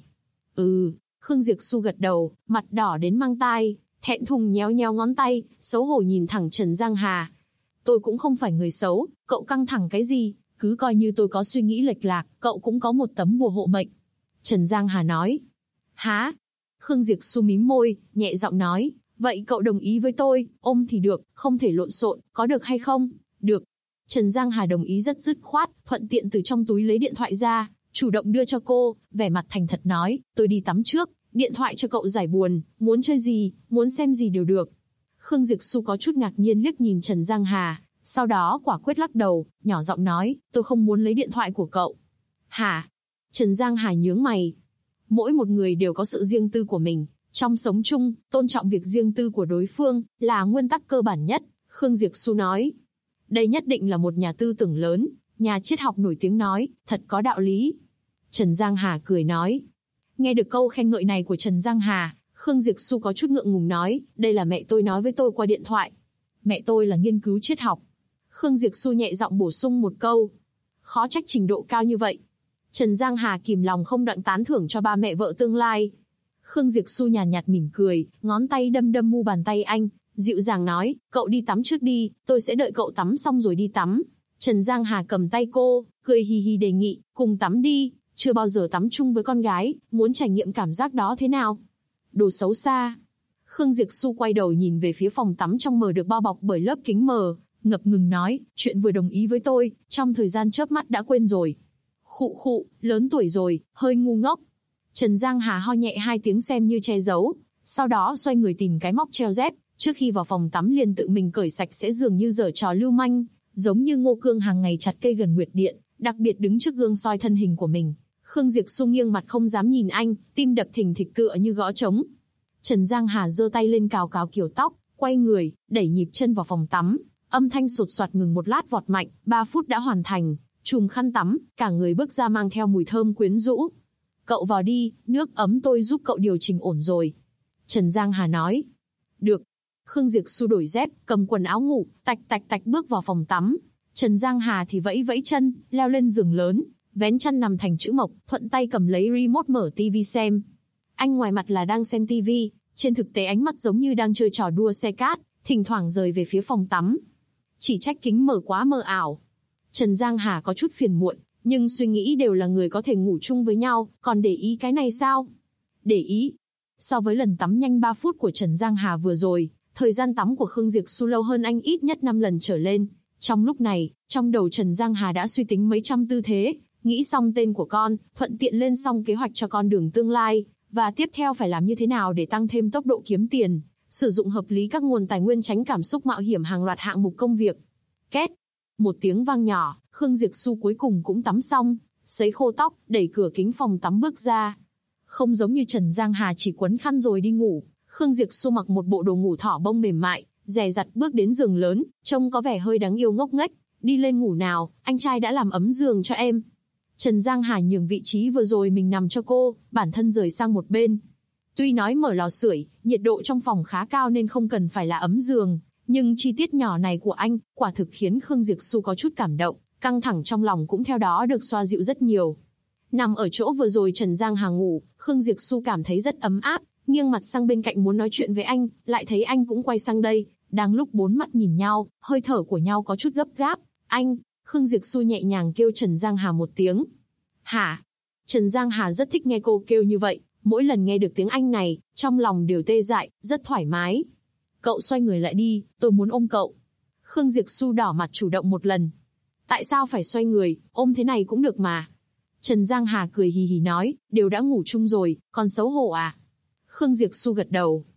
Khương Diệp Xu gật đầu, mặt đỏ đến mang tai, thẹn thùng nhéo nhéo ngón tay, xấu hổ nhìn thẳng Trần Giang Hà. Tôi cũng không phải người xấu, cậu căng thẳng cái gì, cứ coi như tôi có suy nghĩ lệch lạc, cậu cũng có một tấm bùa hộ mệnh. Trần Giang Hà nói. Hả? Khương Diệp Xu mím môi, nhẹ giọng nói, vậy cậu đồng ý với tôi, ôm thì được, không thể lộn xộn, có được hay không? Được. Trần Giang Hà đồng ý rất dứt khoát, thuận tiện từ trong túi lấy điện thoại ra, chủ động đưa cho cô, vẻ mặt thành thật nói, tôi đi tắm trước, điện thoại cho cậu giải buồn, muốn chơi gì, muốn xem gì đều được. Khương Diệp Xu có chút ngạc nhiên liếc nhìn Trần Giang Hà, sau đó quả quyết lắc đầu, nhỏ giọng nói, tôi không muốn lấy điện thoại của cậu. Hả? Trần Giang Hà nhướng mày. Mỗi một người đều có sự riêng tư của mình, trong sống chung, tôn trọng việc riêng tư của đối phương, là nguyên tắc cơ bản nhất, Khương Diệp Xu nói. Đây nhất định là một nhà tư tưởng lớn, nhà triết học nổi tiếng nói, thật có đạo lý. Trần Giang Hà cười nói. Nghe được câu khen ngợi này của Trần Giang Hà, Khương Diệp Xu có chút ngượng ngùng nói, đây là mẹ tôi nói với tôi qua điện thoại. Mẹ tôi là nghiên cứu triết học. Khương Diệp Xu nhẹ giọng bổ sung một câu. Khó trách trình độ cao như vậy. Trần Giang Hà kìm lòng không đặng tán thưởng cho ba mẹ vợ tương lai. Khương Diệp Xu nhàn nhạt mỉm cười, ngón tay đâm đâm mu bàn tay anh, dịu dàng nói, cậu đi tắm trước đi, tôi sẽ đợi cậu tắm xong rồi đi tắm. Trần Giang Hà cầm tay cô, cười hì hì đề nghị, cùng tắm đi, chưa bao giờ tắm chung với con gái, muốn trải nghiệm cảm giác đó thế nào? Đồ xấu xa. Khương Diệp Xu quay đầu nhìn về phía phòng tắm trong mờ được bao bọc bởi lớp kính mờ, ngập ngừng nói, chuyện vừa đồng ý với tôi, trong thời gian chớp mắt đã quên rồi. Khụ khụ, lớn tuổi rồi, hơi ngu ngốc. Trần Giang Hà ho nhẹ 2 tiếng xem như che giấu, sau đó xoay người tìm cái móc treo dép, trước khi vào phòng tắm liền tự mình cởi sạch sẽ dường như giở trò lưu manh, giống như Ngô Cương hàng ngày chặt cây gần nguyệt điện, đặc biệt đứng trước gương soi thân hình của mình. Khương Diệp Xu nghiêng mặt không dám nhìn anh, tim đập thình thịch tựa như gõ trống. Trần Giang Hà giơ tay lên cào cào kiểu tóc, quay người, đẩy nhịp chân vào phòng tắm, âm thanh sột soạt ngừng một lát vọt mạnh, 3 phút đã hoàn thành, chùm khăn tắm, cả người bước ra mang theo mùi thơm quyến rũ. Cậu vào đi, nước ấm tôi giúp cậu điều chỉnh ổn rồi. Trần Giang Hà nói. Được. Khương Diệp Xu đổi dép, cầm quần áo ngủ, tạch tạch tạch bước vào phòng tắm. Trần Giang Hà thì vẫy vẫy chân, leo lên giường lớn, vén chăn nằm thành chữ mộc, thuận tay cầm lấy remote mở tivi xem. Anh ngoài mặt là đang xem tivi, trên thực tế ánh mắt giống như đang chơi trò đua xe cát, thỉnh thoảng rời về phía phòng tắm. Chỉ trách kính mở quá mờ ảo. Trần Giang Hà có chút phiền muộn, nhưng suy nghĩ đều là người có thể ngủ chung với nhau, còn để ý cái này sao? Để ý. So với lần tắm nhanh 3 phút của Trần Giang Hà vừa rồi, thời gian tắm của Khương Diệp Xu lâu hơn anh ít nhất 5 lần trở lên. Trong lúc này, trong đầu Trần Giang Hà đã suy tính mấy trăm tư thế, nghĩ xong tên của con, thuận tiện lên xong kế hoạch cho con đường tương lai, và tiếp theo phải làm như thế nào để tăng thêm tốc độ kiếm tiền, sử dụng hợp lý các nguồn tài nguyên tránh cảm xúc mạo hiểm hàng loạt hạng mục công việc. Két. Một tiếng vang nhỏ, Khương Diệp Xu cuối cùng cũng tắm xong, sấy khô tóc, đẩy cửa kính phòng tắm bước ra. Không giống như Trần Giang Hà chỉ quấn khăn rồi đi ngủ, Khương Diệp Xu mặc một bộ đồ ngủ thỏ bông mềm mại, dè dặt bước đến giường lớn, trông có vẻ hơi đáng yêu ngốc nghếch. Đi lên ngủ nào, anh trai đã làm ấm giường cho em. Trần Giang Hà nhường vị trí vừa rồi mình nằm cho cô, bản thân rời sang một bên. Tuy nói mở lò sưởi, nhiệt độ trong phòng khá cao nên không cần phải là ấm giường, nhưng chi tiết nhỏ này của anh, quả thực khiến Khương Diệp Xu có chút cảm động, căng thẳng trong lòng cũng theo đó được xoa dịu rất nhiều. Nằm ở chỗ vừa rồi Trần Giang Hà ngủ, Khương Diệp Xu cảm thấy rất ấm áp, nghiêng mặt sang bên cạnh muốn nói chuyện với anh, lại thấy anh cũng quay sang đây, đang lúc bốn mắt nhìn nhau, hơi thở của nhau có chút gấp gáp. Anh, Khương Diệp Xu nhẹ nhàng kêu Trần Giang Hà một tiếng. Hả? Trần Giang Hà rất thích nghe cô kêu như vậy, mỗi lần nghe được tiếng anh này, trong lòng đều tê dại, rất thoải mái. Cậu xoay người lại đi, tôi muốn ôm cậu. Khương Diệp Xu đỏ mặt chủ động một lần. Tại sao phải xoay người, ôm thế này cũng được mà. Trần Giang Hà cười hì hì nói, đều đã ngủ chung rồi, còn xấu hổ à? Khương Diệp Xu gật đầu.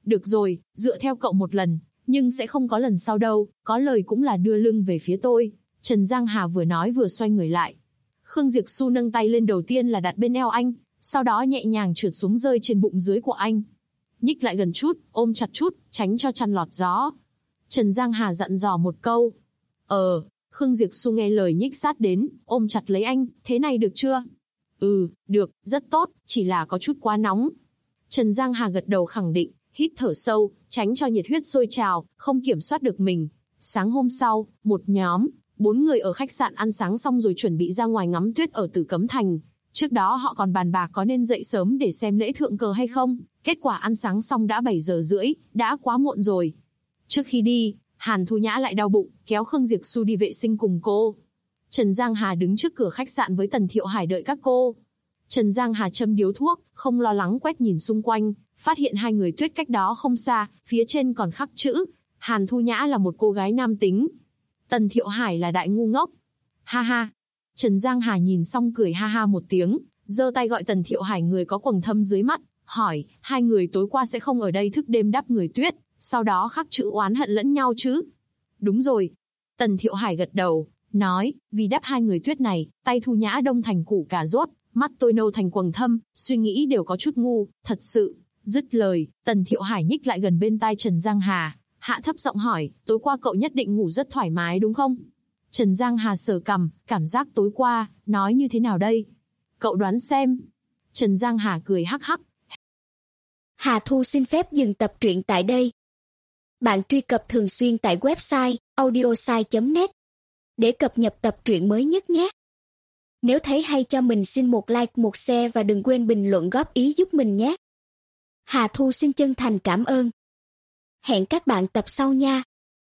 Được rồi, dựa theo cậu một lần, nhưng sẽ không có lần sau đâu, có lời cũng là đưa lưng về phía tôi. Trần Giang Hà vừa nói vừa xoay người lại. Khương Diệp Xu nâng tay lên đầu tiên là đặt bên eo anh, sau đó nhẹ nhàng trượt xuống rơi trên bụng dưới của anh. Nhích lại gần chút, ôm chặt chút, tránh cho chăn lọt gió. Trần Giang Hà dặn dò một câu. Khương Diệp Xu nghe lời nhích sát đến, ôm chặt lấy anh, thế này được chưa? Được, rất tốt, chỉ là có chút quá nóng. Trần Giang Hà gật đầu khẳng định, hít thở sâu, tránh cho nhiệt huyết sôi trào, không kiểm soát được mình. Sáng hôm sau, một nhóm, 4 người ở khách sạn ăn sáng xong rồi chuẩn bị ra ngoài ngắm tuyết ở Tử Cấm Thành. Trước đó họ còn bàn bạc có nên dậy sớm để xem lễ thượng cờ hay không. Kết quả ăn sáng xong đã 7 giờ rưỡi, đã quá muộn rồi. Trước khi đi, Hàn Thu Nhã lại đau bụng, kéo Khương Diệp Xu đi vệ sinh cùng cô. Trần Giang Hà đứng trước cửa khách sạn với Tần Thiệu Hải đợi các cô. Trần Giang Hà châm điếu thuốc, không lo lắng quét nhìn xung quanh, phát hiện 2 người tuyết cách đó không xa, phía trên còn khắc chữ. Hàn Thu Nhã là một cô gái nam tính. Tần Thiệu Hải là đại ngu ngốc. Ha ha. Trần Giang Hà nhìn xong cười ha ha một tiếng, giơ tay gọi Tần Thiệu Hải người có quầng thâm dưới mắt, hỏi, 2 người tối qua sẽ không ở đây thức đêm đắp người tuyết, sau đó khắc chữ oán hận lẫn nhau chứ? Đúng rồi. Tần Thiệu Hải gật đầu, nói, vì đắp 2 người tuyết này, tay Thu Nhã đông thành củ cà rốt, mắt tôi nâu thành quầng thâm, suy nghĩ đều có chút ngu, thật sự. Dứt lời, Tần Thiệu Hải nhích lại gần bên tai Trần Giang Hà, hạ thấp giọng hỏi, tối qua cậu nhất định ngủ rất thoải mái đúng không? Trần Giang Hà sờ cằm, cảm giác tối qua, nói như thế nào đây? Cậu đoán xem. Trần Giang Hà cười hắc hắc. Hà Thu xin phép dừng tập truyện tại đây. Bạn truy cập thường xuyên tại website audiosai.net để cập nhật tập truyện mới nhất nhé. Nếu thấy hay cho mình xin một like, một share và đừng quên bình luận góp ý giúp mình nhé. Hà Thu xin chân thành cảm ơn. Hẹn các bạn tập sau nha.